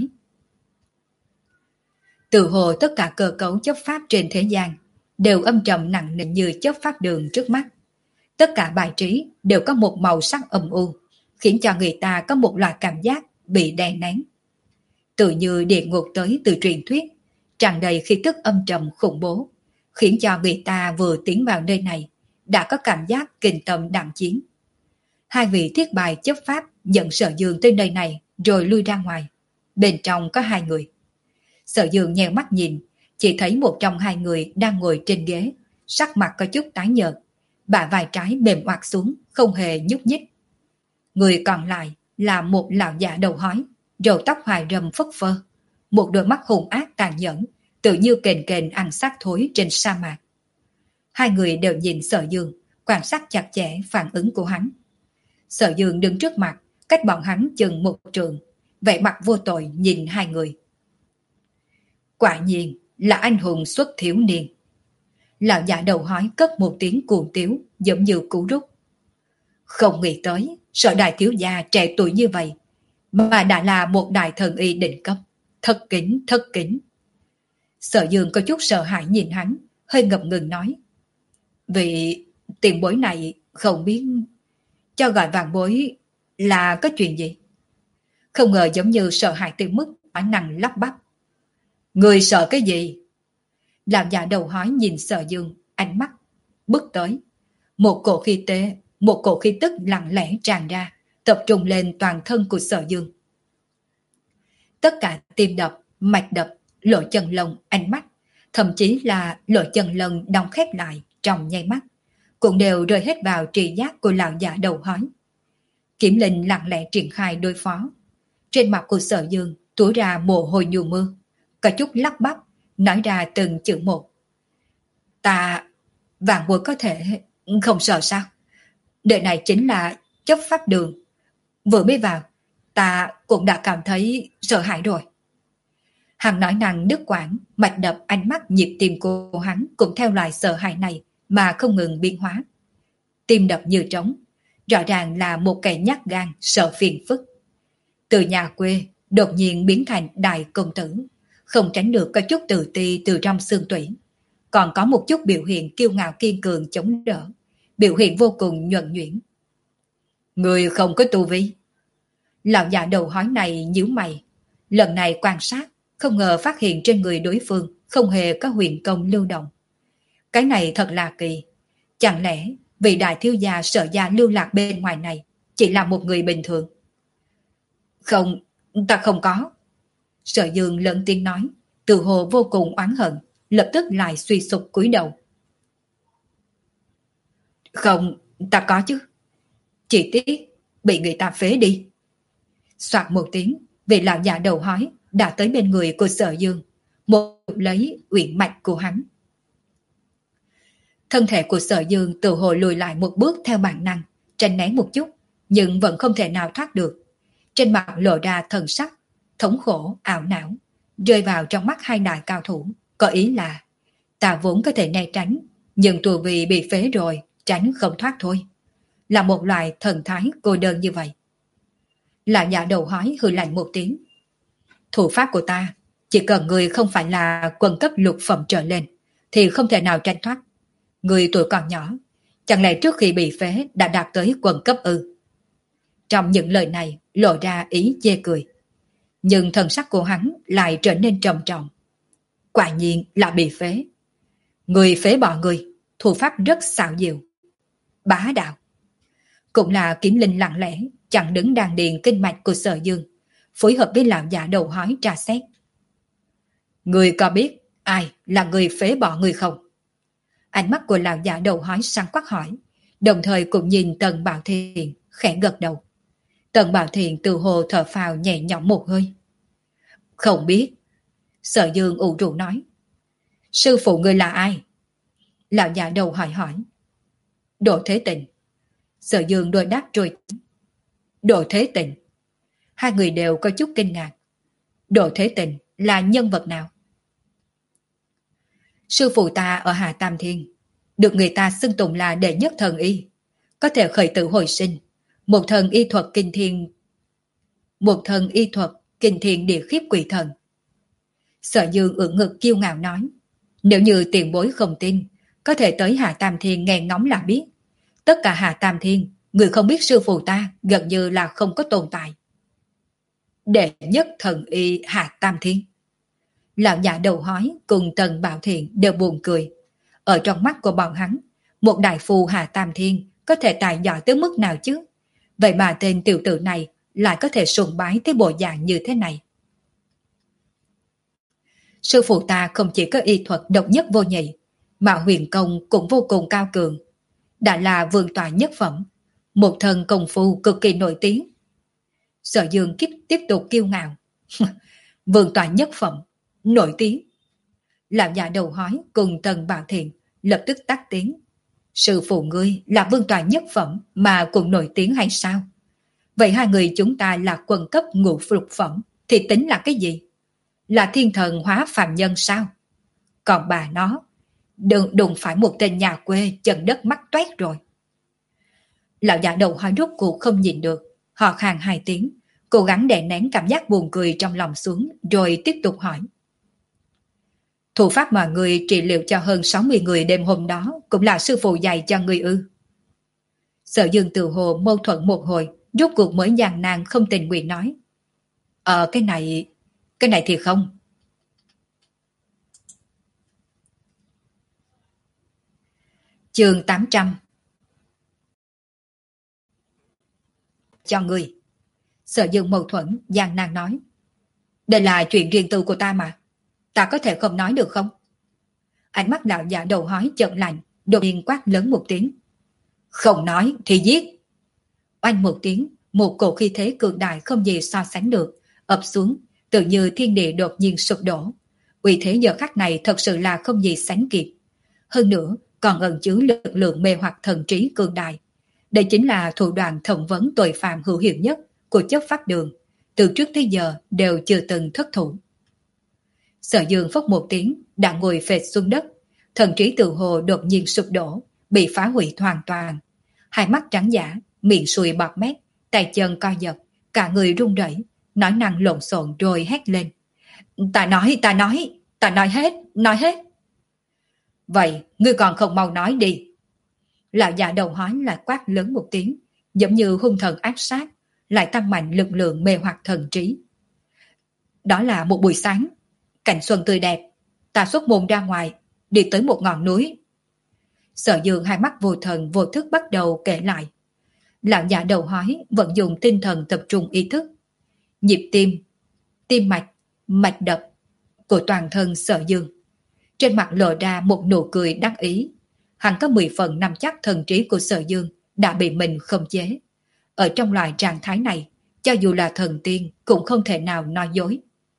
Speaker 1: Từ hồ tất cả cơ cấu chấp pháp trên thế gian đều âm trầm nặng nề như chấp pháp đường trước mắt. Tất cả bài trí đều có một màu sắc âm u, khiến cho người ta có một loại cảm giác bị đè nén. Tự như địa ngục tới từ truyền thuyết, tràn đầy khí tức âm trầm khủng bố, khiến cho người ta vừa tiến vào nơi này đã có cảm giác kinh tâm đạm chiến. Hai vị thiết bài chấp pháp dẫn Sở Dương tới nơi này rồi lui ra ngoài. Bên trong có hai người. Sở Dương nheo mắt nhìn, chỉ thấy một trong hai người đang ngồi trên ghế, sắc mặt có chút tái nhợt, bả vai trái mềm oặt xuống, không hề nhúc nhích. Người còn lại là một lão già đầu hói, râu tóc hoài râm phất phơ, một đôi mắt hung ác tàn nhẫn, tự như kềnh kềnh ăn xác thối trên sa mạc. Hai người đều nhìn Sở Dương, quan sát chặt chẽ phản ứng của hắn. Sở Dương đứng trước mặt, cách bọn hắn chừng một trường, vẻ mặt vô tội nhìn hai người. Quả nhiên là anh hùng xuất thiếu niên. Lão già đầu hói cất một tiếng cuồng tiếu giống như cú rút. Không nghĩ tới Sở đại thiếu gia trẻ tuổi như vậy mà đã là một đại thần y đỉnh cấp. Thất kính, thất kính. Sở Dương có chút sợ hãi nhìn hắn, hơi ngập ngừng nói. Vì tiền bối này không biết cho gọi vàng bối là có chuyện gì. Không ngờ giống như sợ hãi tới mức bản năng lắp bắp. Người sợ cái gì? Lão già đầu hói nhìn Sở Dương, ánh mắt bước tới. Một cổ khí tế, một cổ khí tức lặng lẽ tràn ra, tập trung lên toàn thân của Sở Dương. Tất cả tim đập, mạch đập, lỗ chân lông, ánh mắt, thậm chí là lỗ chân lông đóng khép lại trong nháy mắt, cũng đều rơi hết vào tri giác của lão già đầu hói. Kiểm Linh lặng lẽ triển khai đối phó. Trên mặt của Sở Dương túa ra mồ hôi như mưa, có chút lắp bắp, nói ra từng chữ một. Ta, vạn bối có thể không sợ sao? Đời này chính là chấp pháp đường. Vừa mới vào, ta cũng đã cảm thấy sợ hãi rồi. Hắn nói năng đứt quãng, mạch đập, ánh mắt, nhịp tim của hắn cũng theo loài sợ hãi này mà không ngừng biến hóa. Tim đập như trống, rõ ràng là một kẻ nhát gan sợ phiền phức. Từ nhà quê đột nhiên biến thành đại công tử, không tránh được có chút tự ti từ trong xương tủy, còn có một chút biểu hiện kiêu ngạo kiên cường chống đỡ, biểu hiện vô cùng nhuần nhuyễn. Người không có tu vi. Lão già đầu hói này nhíu mày, lần này quan sát không ngờ phát hiện trên người đối phương không hề có huyền công lưu động. Cái này thật là kỳ. Chẳng lẽ vị đại thiếu gia Sở gia lưu lạc bên ngoài này chỉ là một người bình thường? Không, ta không có. Sở Dương lớn tiếng nói, tự hồ vô cùng oán hận, lập tức lại suy sụp cúi đầu. Không, ta có chứ. Chỉ tiếc bị người ta phế đi. Soạt một tiếng, vị lão già đầu hói đã tới bên người của Sở Dương, một lấy uyển mạch của hắn. Thân thể của Sở Dương tự hồ lùi lại một bước theo bản năng, tránh né một chút, nhưng vẫn không thể nào thoát được. Trên mặt lộ ra thần sắc thống khổ, ảo não, rơi vào trong mắt hai đại cao thủ, có ý là ta vốn có thể né tránh, nhưng tu vì bị phế rồi, tránh không thoát thôi. Là một loại thần thái cô đơn như vậy. Lão già đầu hói hừ lạnh một tiếng. Thủ pháp của ta, chỉ cần người không phải là quân cấp lục phẩm trở lên, thì không thể nào tranh thoát. Người tuổi còn nhỏ, chẳng lẽ trước khi bị phế đã đạt tới quân cấp ư? Trong những lời này lộ ra ý chê cười. Nhưng thần sắc của hắn lại trở nên trầm trọng. Quả nhiên là bị phế. Người phế bỏ người, thủ pháp rất xảo diệu. Bá đạo. Cũng là Kiếm Linh lặng lẽ chặn đứng đàn điền kinh mạch của Sở Dương, phối hợp với lão già đầu hói tra xét. Người có biết ai là người phế bỏ người không? Ánh mắt của lão già đầu hói sáng quắc hỏi, đồng thời cũng nhìn Tần Bảo Thiện khẽ gật đầu. Tần Bảo Thiện từ hồ thở phào nhẹ nhõm một hơi. Không biết. Sở Dương ủ rũ nói. Sư phụ người là ai? Lão già đầu hỏi hỏi. Đỗ Thế Tịnh. Sở Dương đôi đáp rồi. Độ Thế Tình. Hai người đều có chút kinh ngạc. Độ Thế Tình là nhân vật nào? Sư phụ ta ở Hà Tam Thiên, được người ta xưng tụng là đệ nhất thần y, có thể khởi tử hồi sinh, một thần y thuật kinh thiên, một thần y thuật kinh thiên địa khiếp quỷ thần. Sở Dương ưỡn ngực kiêu ngạo nói, nếu như tiền bối không tin, có thể tới Hà Tam Thiên nghe ngóng là biết. Tất cả Hà Tam Thiên, người không biết sư phụ ta gần như là không có tồn tại. Đệ nhất thần y Hà Tam Thiên. Lão già đầu hói cùng Tần Bảo Thiện đều buồn cười. Ở trong mắt của bọn hắn, một đại phu Hà Tam Thiên có thể tài giỏi tới mức nào chứ? Vậy mà tên tiểu tử này lại có thể sùng bái tới bộ dạng như thế này. Sư phụ ta không chỉ có y thuật độc nhất vô nhị, mà huyền công cũng vô cùng cao cường. Đã là vương tọa nhất phẩm, một thần công phu cực kỳ nổi tiếng. Sở Dương kiếp tiếp tục kiêu ngạo. Vương tọa nhất phẩm, nổi tiếng. Lão già đầu hói cùng Tần Bảo Thiện lập tức tắt tiếng. Sư phụ ngươi là vương tọa nhất phẩm mà cũng nổi tiếng hay sao? Vậy hai người chúng ta là quần cấp ngũ lục phẩm thì tính là cái gì? Là thiên thần hóa phàm nhân sao? Còn bà nó, đừng đụng phải một tên nhà quê chân đất mắt toét rồi. Lão già đầu hói rốt cuộc không nhìn được, họ khàn hai tiếng, cố gắng đè nén cảm giác buồn cười trong lòng xuống rồi tiếp tục hỏi. Thủ pháp mà người trị liệu cho hơn sáu mươi người đêm hôm đó cũng là sư phụ dạy cho người ư? Sở Dương tự hồ mâu thuẫn một hồi, rốt cuộc mới gian nan không tình nguyện nói. Ờ cái này, cái này thì không. Chương tám trăm. Cho người. Sở Dương mâu thuẫn, gian nan nói. Đây là chuyện riêng tư của ta mà. Ta có thể không nói được không? Ánh mắt lão già đầu hói chợt lạnh, đột nhiên quát lớn một tiếng. Không nói thì giết. Oanh một tiếng, một cổ khí thế cường đại không gì so sánh được, ập xuống, tự như thiên địa đột nhiên sụp đổ. Uy thế giờ khắc này thật sự là không gì sánh kịp. Hơn nữa, còn ẩn chứa lực lượng mê hoặc thần trí cường đại. Đây chính là thủ đoạn thẩm vấn tội phạm hữu hiệu nhất của chấp pháp đường, từ trước tới giờ đều chưa từng thất thủ. Sở Dương phốc một tiếng, đã ngồi phệt xuống đất, thần trí tự hồ đột nhiên sụp đổ, bị phá hủy hoàn toàn. Hai mắt trắng giả, miệng sùi bọt mép, tay chân co giật, cả người run rẩy, nói năng lộn xộn rồi hét lên. Ta nói, ta nói, ta nói hết, nói hết. Vậy, ngươi còn không mau nói đi. Lão già đầu hói lại quát lớn một tiếng, giống như hung thần ác sát, lại tăng mạnh lực lượng mê hoặc thần trí. Đó là một buổi sáng, cảnh xuân tươi đẹp, ta xuất môn ra ngoài, đi tới một ngọn núi. Sở Dương hai mắt vô thần vô thức bắt đầu kể lại. Lão già đầu hói vận dụng tinh thần tập trung ý thức. Nhịp tim, tim mạch, mạch đập của toàn thân Sở Dương. Trên mặt lộ ra một nụ cười đắc ý. Hắn có mười phần nắm chắc thần trí của Sở Dương đã bị mình khống chế. Ở trong loại trạng thái này, cho dù là thần tiên cũng không thể nào nói dối.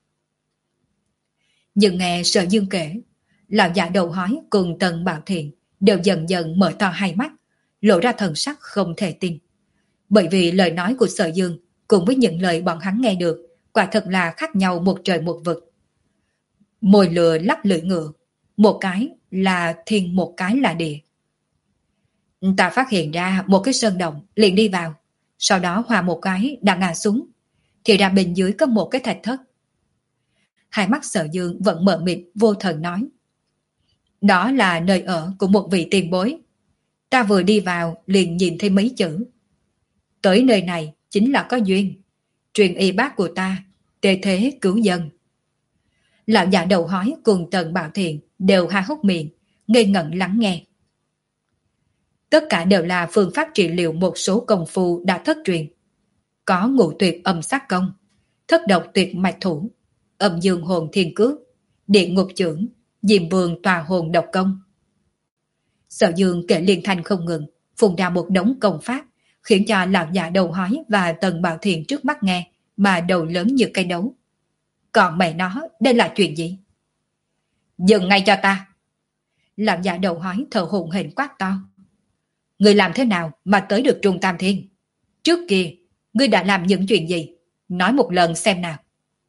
Speaker 1: Nhưng nghe Sở Dương kể, lão già đầu hói cùng Tần Bảo Thiện đều dần dần mở to hai mắt, lộ ra thần sắc không thể tin. Bởi vì lời nói của Sở Dương cùng với những lời bọn hắn nghe được quả thật là khác nhau một trời một vực. Mồi lừa lắc lưỡi ngựa, một cái là thiên, một cái là địa. Ta phát hiện ra một cái sơn động liền đi vào, sau đó hòa một cái đã ngã xuống, thì ra bên dưới có một cái thạch thất. Hai mắt Sở Dương vẫn mở mịt vô thần nói. Đó là nơi ở của một vị tiền bối. Ta vừa đi vào liền nhìn thấy mấy chữ. Tới nơi này chính là có duyên. Truyền y bác của ta, tề thế cứu dân. Lão già đầu hói cùng Tần Bảo Thiện đều há hốc miệng, ngây ngẩn lắng nghe. Tất cả đều là phương pháp trị liệu một số công phu đã thất truyền. Có ngũ tuyệt âm sát công, thất độc tuyệt mạch thủ, âm dương hồn thiên cước, địa ngục chưởng, diêm vương tòa hồn độc công. Sở Dương kể liên thanh không ngừng, phun ra một đống công pháp, khiến cho lão già đầu hói và Tần Bảo Thiện trước mắt nghe mà đầu lớn như cây đấu. Còn mẹ nó, đây là chuyện gì? Dừng ngay cho ta! Lão già đầu hói thở hổn hển quát to. Ngươi làm thế nào mà tới được Trung Tam Thiên? Trước kia, ngươi đã làm những chuyện gì? Nói một lần xem nào.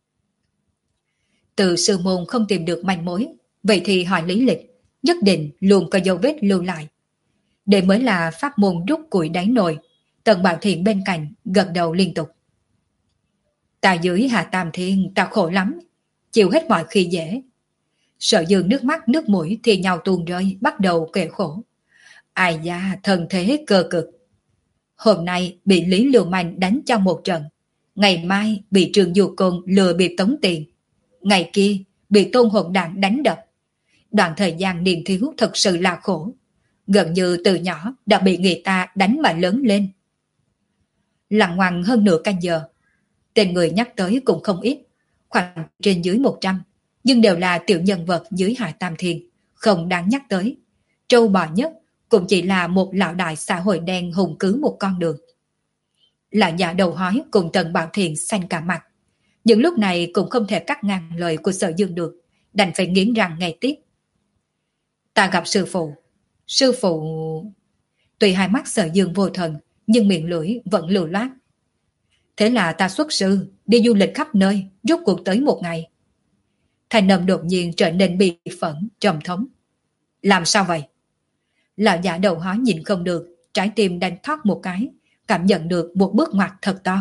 Speaker 1: Từ sư môn không tìm được manh mối, vậy thì hỏi lý lịch, nhất định luôn có dấu vết lưu lại. Đây mới là pháp môn rút củi đáy nồi. Tần Bảo Thiện bên cạnh gật đầu liên tục. Ta dưới Hạ Tam Thiên ta khổ lắm, chịu hết mọi khi dễ. Sở Dương nước mắt nước mũi thì nhau tuôn rơi, bắt đầu kể khổ. Ai da, thân thế cơ cực. Hôm nay bị Lý Lưu Manh đánh cho một trận. Ngày mai bị Trường Du Côn lừa bịp tống tiền. Ngày kia bị Tôn Hồn Đạn đánh đập. Đoạn thời gian niên thiếu thật sự là khổ. Gần như từ nhỏ đã bị người ta đánh mà lớn lên. Lặng ngoằng hơn nửa canh giờ. Tên người nhắc tới cũng không ít, khoảng trên dưới một trăm, nhưng đều là tiểu nhân vật dưới Hạ Tam Thiên, không đáng nhắc tới. Trâu bò nhất cũng chỉ là một lão đại xã hội đen hùng cứ một con đường. Lão già đầu hói cùng Tần Bảo Thiện xanh cả mặt. Những lúc này cũng không thể cắt ngang lời của Sở Dương được, đành phải nghiến răng nghe tiếp. Ta gặp sư phụ. Sư phụ... Tuy hai mắt Sở Dương vô thần, nhưng miệng lưỡi vẫn lưu loát. Thế là ta xuất sư, đi du lịch khắp nơi, rốt cuộc tới một ngày. Thành âm đột nhiên trở nên bi phẫn, trầm thống. Làm sao vậy? Lão giả đầu hói nhìn không được, trái tim đánh thoát một cái, cảm nhận được một bước ngoặt thật to.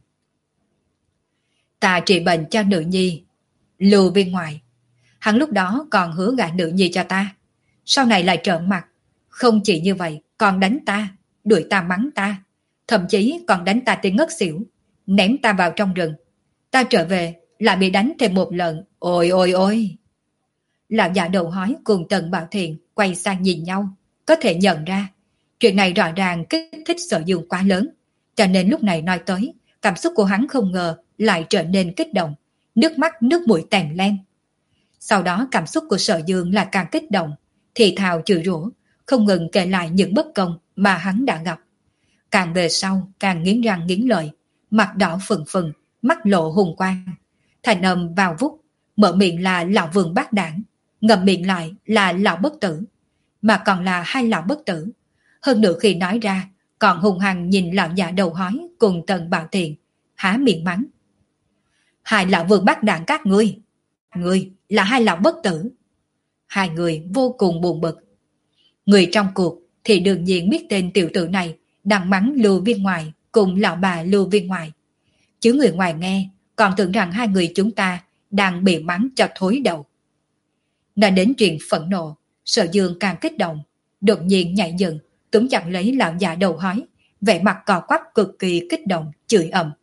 Speaker 1: Ta trị bệnh cho nữ nhi, Lưu Viên Ngoại. Hắn lúc đó còn hứa gả nữ nhi cho ta. Sau này lại trợn mặt. Không chỉ như vậy, còn đánh ta, đuổi ta mắng ta. Thậm chí còn đánh ta tới ngất xỉu, ném ta vào trong rừng. Ta trở về, lại bị đánh thêm một lần. Ôi ôi ôi! Lão già đầu hói cùng Tần Bảo Thiện quay sang nhìn nhau. Có thể nhận ra, chuyện này rõ ràng kích thích Sở Dương quá lớn. Cho nên lúc này nói tới, cảm xúc của hắn không ngờ lại trở nên kích động. Nước mắt nước mũi tèm lem. Sau đó cảm xúc của Sở Dương là càng kích động, thì thào chửi rủa, không ngừng kể lại những bất công mà hắn đã gặp. Càng về sau càng nghiến răng nghiến lợi, mặt đỏ phừng phừng, mắt lộ hùng quang. Thành âm vào vút, mở miệng là lão Vương Bát Đảng, ngậm miệng lại là lão bất tử, mà còn là hai lão bất tử. Hơn nữa khi nói ra, còn hùng hăng nhìn lão già đầu hói cùng Tần Bảo Thiện, há miệng mắng. Hai lão Vương Bát Đảng các ngươi, ngươi là hai lão bất tử. Hai người vô cùng buồn bực. Người trong cuộc thì đương nhiên biết tên tiểu tử này đang mắng Lưu Viên Ngoại cùng lão bà Lưu Viên Ngoại. Chứ người ngoài nghe còn tưởng rằng hai người chúng ta đang bị mắng cho thối đầu. Nói đến chuyện phẫn nộ, Sở Dương càng kích động, đột nhiên nhảy dựng, túm chặt lấy lão già đầu hói, vẻ mặt cò quắp cực kỳ kích động, chửi ầm.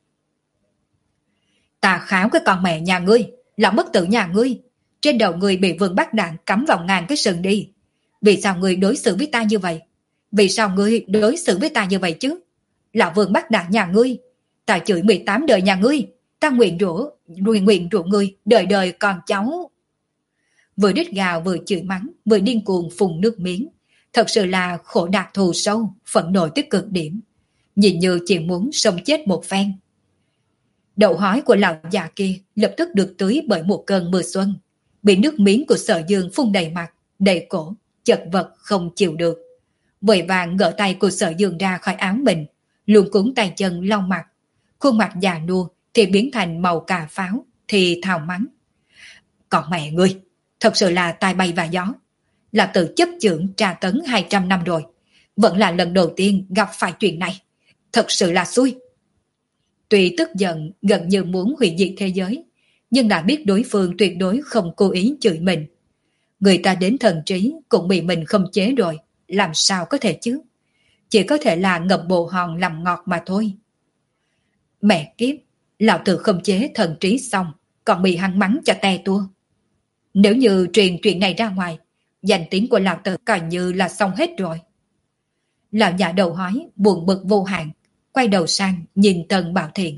Speaker 1: Ta kháo cái con mẹ nhà ngươi, lão bất tử nhà ngươi, trên đầu ngươi bị Vương Bát Đạn cắm vào ngàn cái sừng đi. Vì sao ngươi đối xử với ta như vậy? Vì sao ngươi đối xử với ta như vậy chứ? Lão Vương Bát Đạn nhà ngươi, ta chửi mười tám đời nhà ngươi, ta nguyện rủa, nguyện nguyện rủa ngươi, đời đời còn cháu. Vừa đít gào vừa chửi mắng, vừa điên cuồng phun nước miếng. Thật sự là khổ đạt thù sâu, phẫn nộ tới cực điểm. Nhìn như chỉ muốn sống chết một phen. Đậu hói của lão già kia lập tức được tưới bởi một cơn mưa xuân. Bị nước miếng của Sở Dương phun đầy mặt, đầy cổ, chật vật không chịu được. Vội vàng gỡ tay của Sở Dương ra khỏi áo mình, luồn cuốn tay chân lau mặt. Khuôn mặt già nua thì biến thành màu cà pháo, thì thào mắng. Còn mẹ ngươi, thật sự là tai bay và gió. Là tự chấp chưởng tra tấn hai trăm năm rồi. Vẫn là lần đầu tiên gặp phải chuyện này. Thật sự là xui. Tuy tức giận gần như muốn hủy diệt thế giới, nhưng đã biết đối phương tuyệt đối không cố ý chửi mình. Người ta đến thần trí cũng bị mình không chế rồi, làm sao có thể chứ? Chỉ có thể là ngậm bồ hòn làm ngọt mà thôi. Mẹ kiếp, lão tử không chế thần trí xong, còn bị hắn mắng cho te tua. Nếu như truyền chuyện này ra ngoài, danh tiếng của lão tử coi như là xong hết rồi. Lão già đầu hói buồn bực vô hạn, quay đầu sang nhìn Tần Bảo Thiện.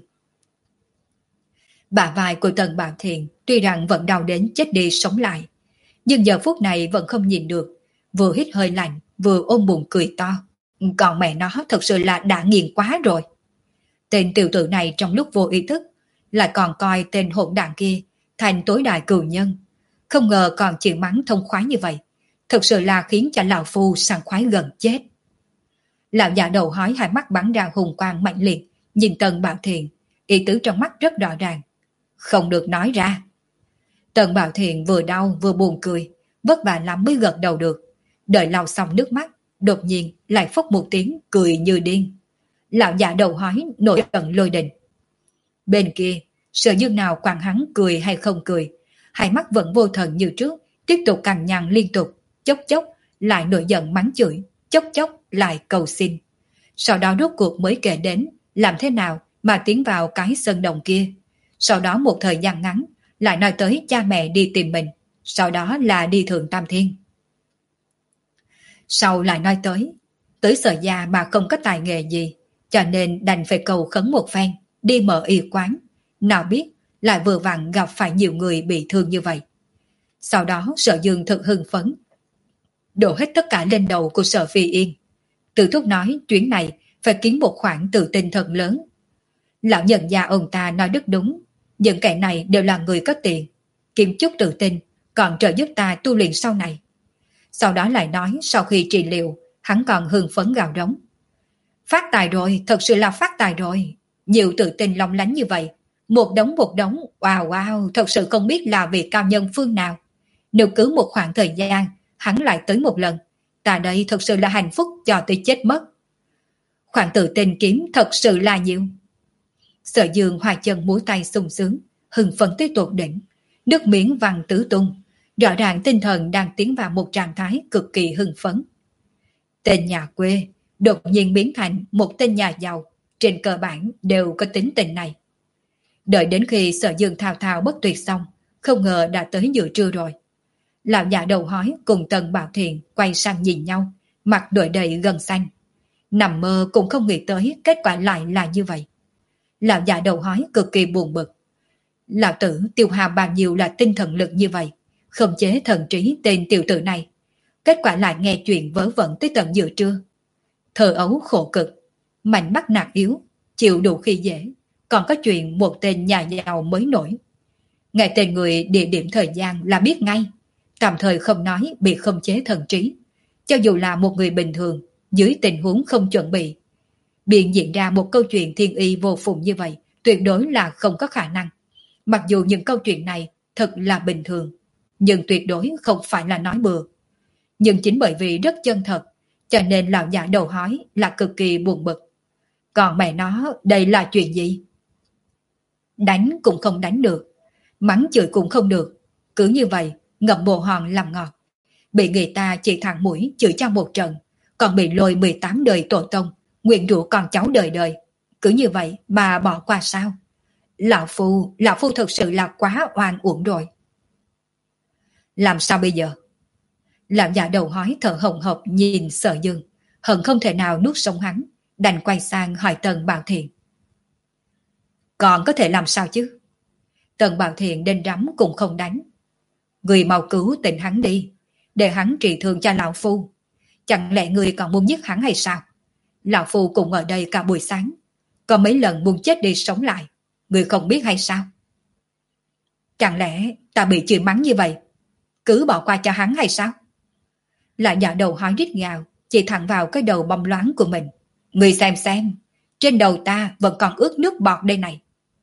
Speaker 1: Bả vai của Tần Bảo Thiện tuy rằng vẫn đau đến chết đi sống lại, nhưng giờ phút này vẫn không nhìn được, vừa hít hơi lạnh, vừa ôm bụng cười to. Còn mẹ nó thật sự là đã nghiền quá rồi. Tên tiểu tử này trong lúc vô ý thức, lại còn coi tên hỗn đảng kia thành tối đại cừu nhân. Không ngờ còn chịu mắng thông khoái như vậy, thật sự là khiến cho lão phu sảng khoái gần chết. Lão già đầu hói hai mắt bắn ra hùng quang mạnh liệt, nhìn Tần Bảo Thiện, ý tứ trong mắt rất rõ ràng. Không được nói ra. Tần Bảo Thiện vừa đau vừa buồn cười, vất vả lắm mới gật đầu được. Đợi lau xong nước mắt, đột nhiên lại phốc một tiếng cười như điên. Lão già đầu hói nổi trận lôi đình. Bên kia, Sở Dương nào quản hắn cười hay không cười, hai mắt vẫn vô thần như trước, tiếp tục cằn nhằn liên tục, chốc chốc lại nổi giận mắng chửi, chốc chốc lại cầu xin. Sau đó rốt cuộc mới kể đến làm thế nào mà tiến vào cái sân đồng kia. Sau đó một thời gian ngắn lại nói tới cha mẹ đi tìm mình, sau đó là đi Thượng Tam Thiên. Sau lại nói tới, tới Sở gia mà không có tài nghề gì, cho nên đành phải cầu khấn một phen, đi mở y quán. Nào biết lại vừa vặn gặp phải nhiều người bị thương như vậy. Sau đó Sở Dương thật hưng phấn, đổ hết tất cả lên đầu của Sở Phi Yên. Từ thúc nói chuyến này phải kiếm một khoản tự tin thật lớn. Lão nhận ra ông ta nói rất đúng, những kẻ này đều là người có tiền, kiếm chút tự tin còn trợ giúp ta tu luyện sau này. Sau đó lại nói sau khi trị liệu, hắn còn hưng phấn gào rống. Phát tài rồi, thật sự là phát tài rồi. Nhiều tự tin long lánh như vậy, một đống một đống, wow wow, thật sự không biết là vị cao nhân phương nào. Nếu cứ một khoảng thời gian, hắn lại tới một lần, ta đây thật sự là hạnh phúc cho tới chết mất. Khoản tự tin kiếm thật sự là nhiều. Sở Dương hòa chân múa tay sung sướng, hưng phấn tới tột đỉnh, nước miếng văng tứ tung, rõ ràng tinh thần đang tiến vào một trạng thái cực kỳ hưng phấn. Tên nhà quê đột nhiên biến thành một tên nhà giàu, trên cơ bản đều có tính tình này. Đợi đến khi Sở Dương thao thao bất tuyệt xong, không ngờ đã tới giữa trưa rồi. Lão già đầu hói cùng Tần Bảo Thiện quay sang nhìn nhau, mặt đổi đầy gân xanh. Nằm mơ cũng không nghĩ tới kết quả lại là như vậy. Lão già đầu hói cực kỳ buồn bực. Lão tử tiêu hao bao nhiêu là tinh thần lực như vậy, khống chế thần trí tên tiểu tử này. Kết quả lại nghe chuyện vớ vẩn tới tận giữa trưa. Thơ ấu khổ cực, mạnh bắt nạt yếu, chịu đủ khi dễ, còn có chuyện một tên nhà giàu mới nổi. Nghe tên người, địa điểm, thời gian là biết ngay, tạm thời không nói bị khống chế thần trí. Cho dù là một người bình thường, dưới tình huống không chuẩn bị, biện diễn ra một câu chuyện thiên y vô phùng như vậy, tuyệt đối là không có khả năng. Mặc dù những câu chuyện này thật là bình thường, nhưng tuyệt đối không phải là nói bừa. Nhưng chính bởi vì rất chân thật, cho nên lão già đầu hói là cực kỳ buồn bực. Còn mẹ nó, đây là chuyện gì? Đánh cũng không đánh được, mắng chửi cũng không được, cứ như vậy ngậm bồ hòn làm ngọt. Bị người ta chỉ thẳng mũi chửi cho một trận, còn bị lôi mười tám đời tổ tông, nguyện rủa con cháu đời đời. Cứ như vậy mà bỏ qua sao? Lão Phu, Lão Phu thật sự là quá oan uổng rồi. Làm sao bây giờ? Lão già đầu hói thở hồng hộc nhìn Sở Dương, hận không thể nào nuốt sống hắn, đành quay sang hỏi Tần Bảo Thiện. Còn có thể làm sao chứ? Tần Bảo Thiện đền rắm cũng không đánh. Người mau cứu tỉnh hắn đi, để hắn trị thương cho Lão Phu. Chẳng lẽ người còn muốn giết hắn hay sao? Lão Phu cũng ở đây cả buổi sáng, có mấy lần muốn chết đi sống lại, người không biết hay sao? Chẳng lẽ ta bị chửi mắng như vậy, cứ bỏ qua cho hắn hay sao? Lại giả đầu hói rít gào, chỉ thẳng vào cái đầu bông loáng của mình. Người xem xem, trên đầu ta vẫn còn ướt nước bọt đây này.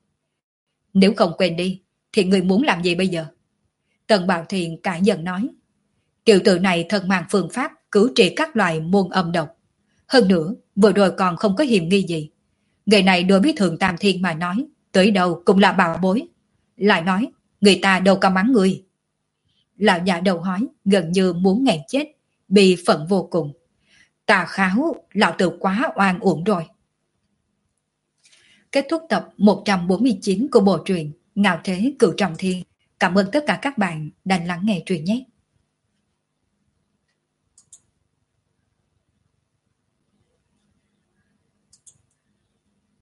Speaker 1: Nếu không quên đi, thì người muốn làm gì bây giờ? Tần Bảo Thiện cãi giận nói. Tiểu tử này thân mang phương pháp cứu trị các loài muôn âm độc. Hơn nữa, vừa rồi còn không có hiểm nghi gì. Người này đối với Thượng Tam Thiên mà nói, tới đâu cũng là bảo bối. Lại nói, người ta đâu có mắng người. Lão già đầu hói gần như muốn nghẹn chết, bị phận vô cùng. Tà kháo, lão tử quá oan uổng rồi. Kết thúc tập một trăm bốn mươi chín của bộ truyện Ngạo Thế Cửu Trọng Thiên. Cảm ơn tất cả các bạn đã lắng nghe truyện nhé.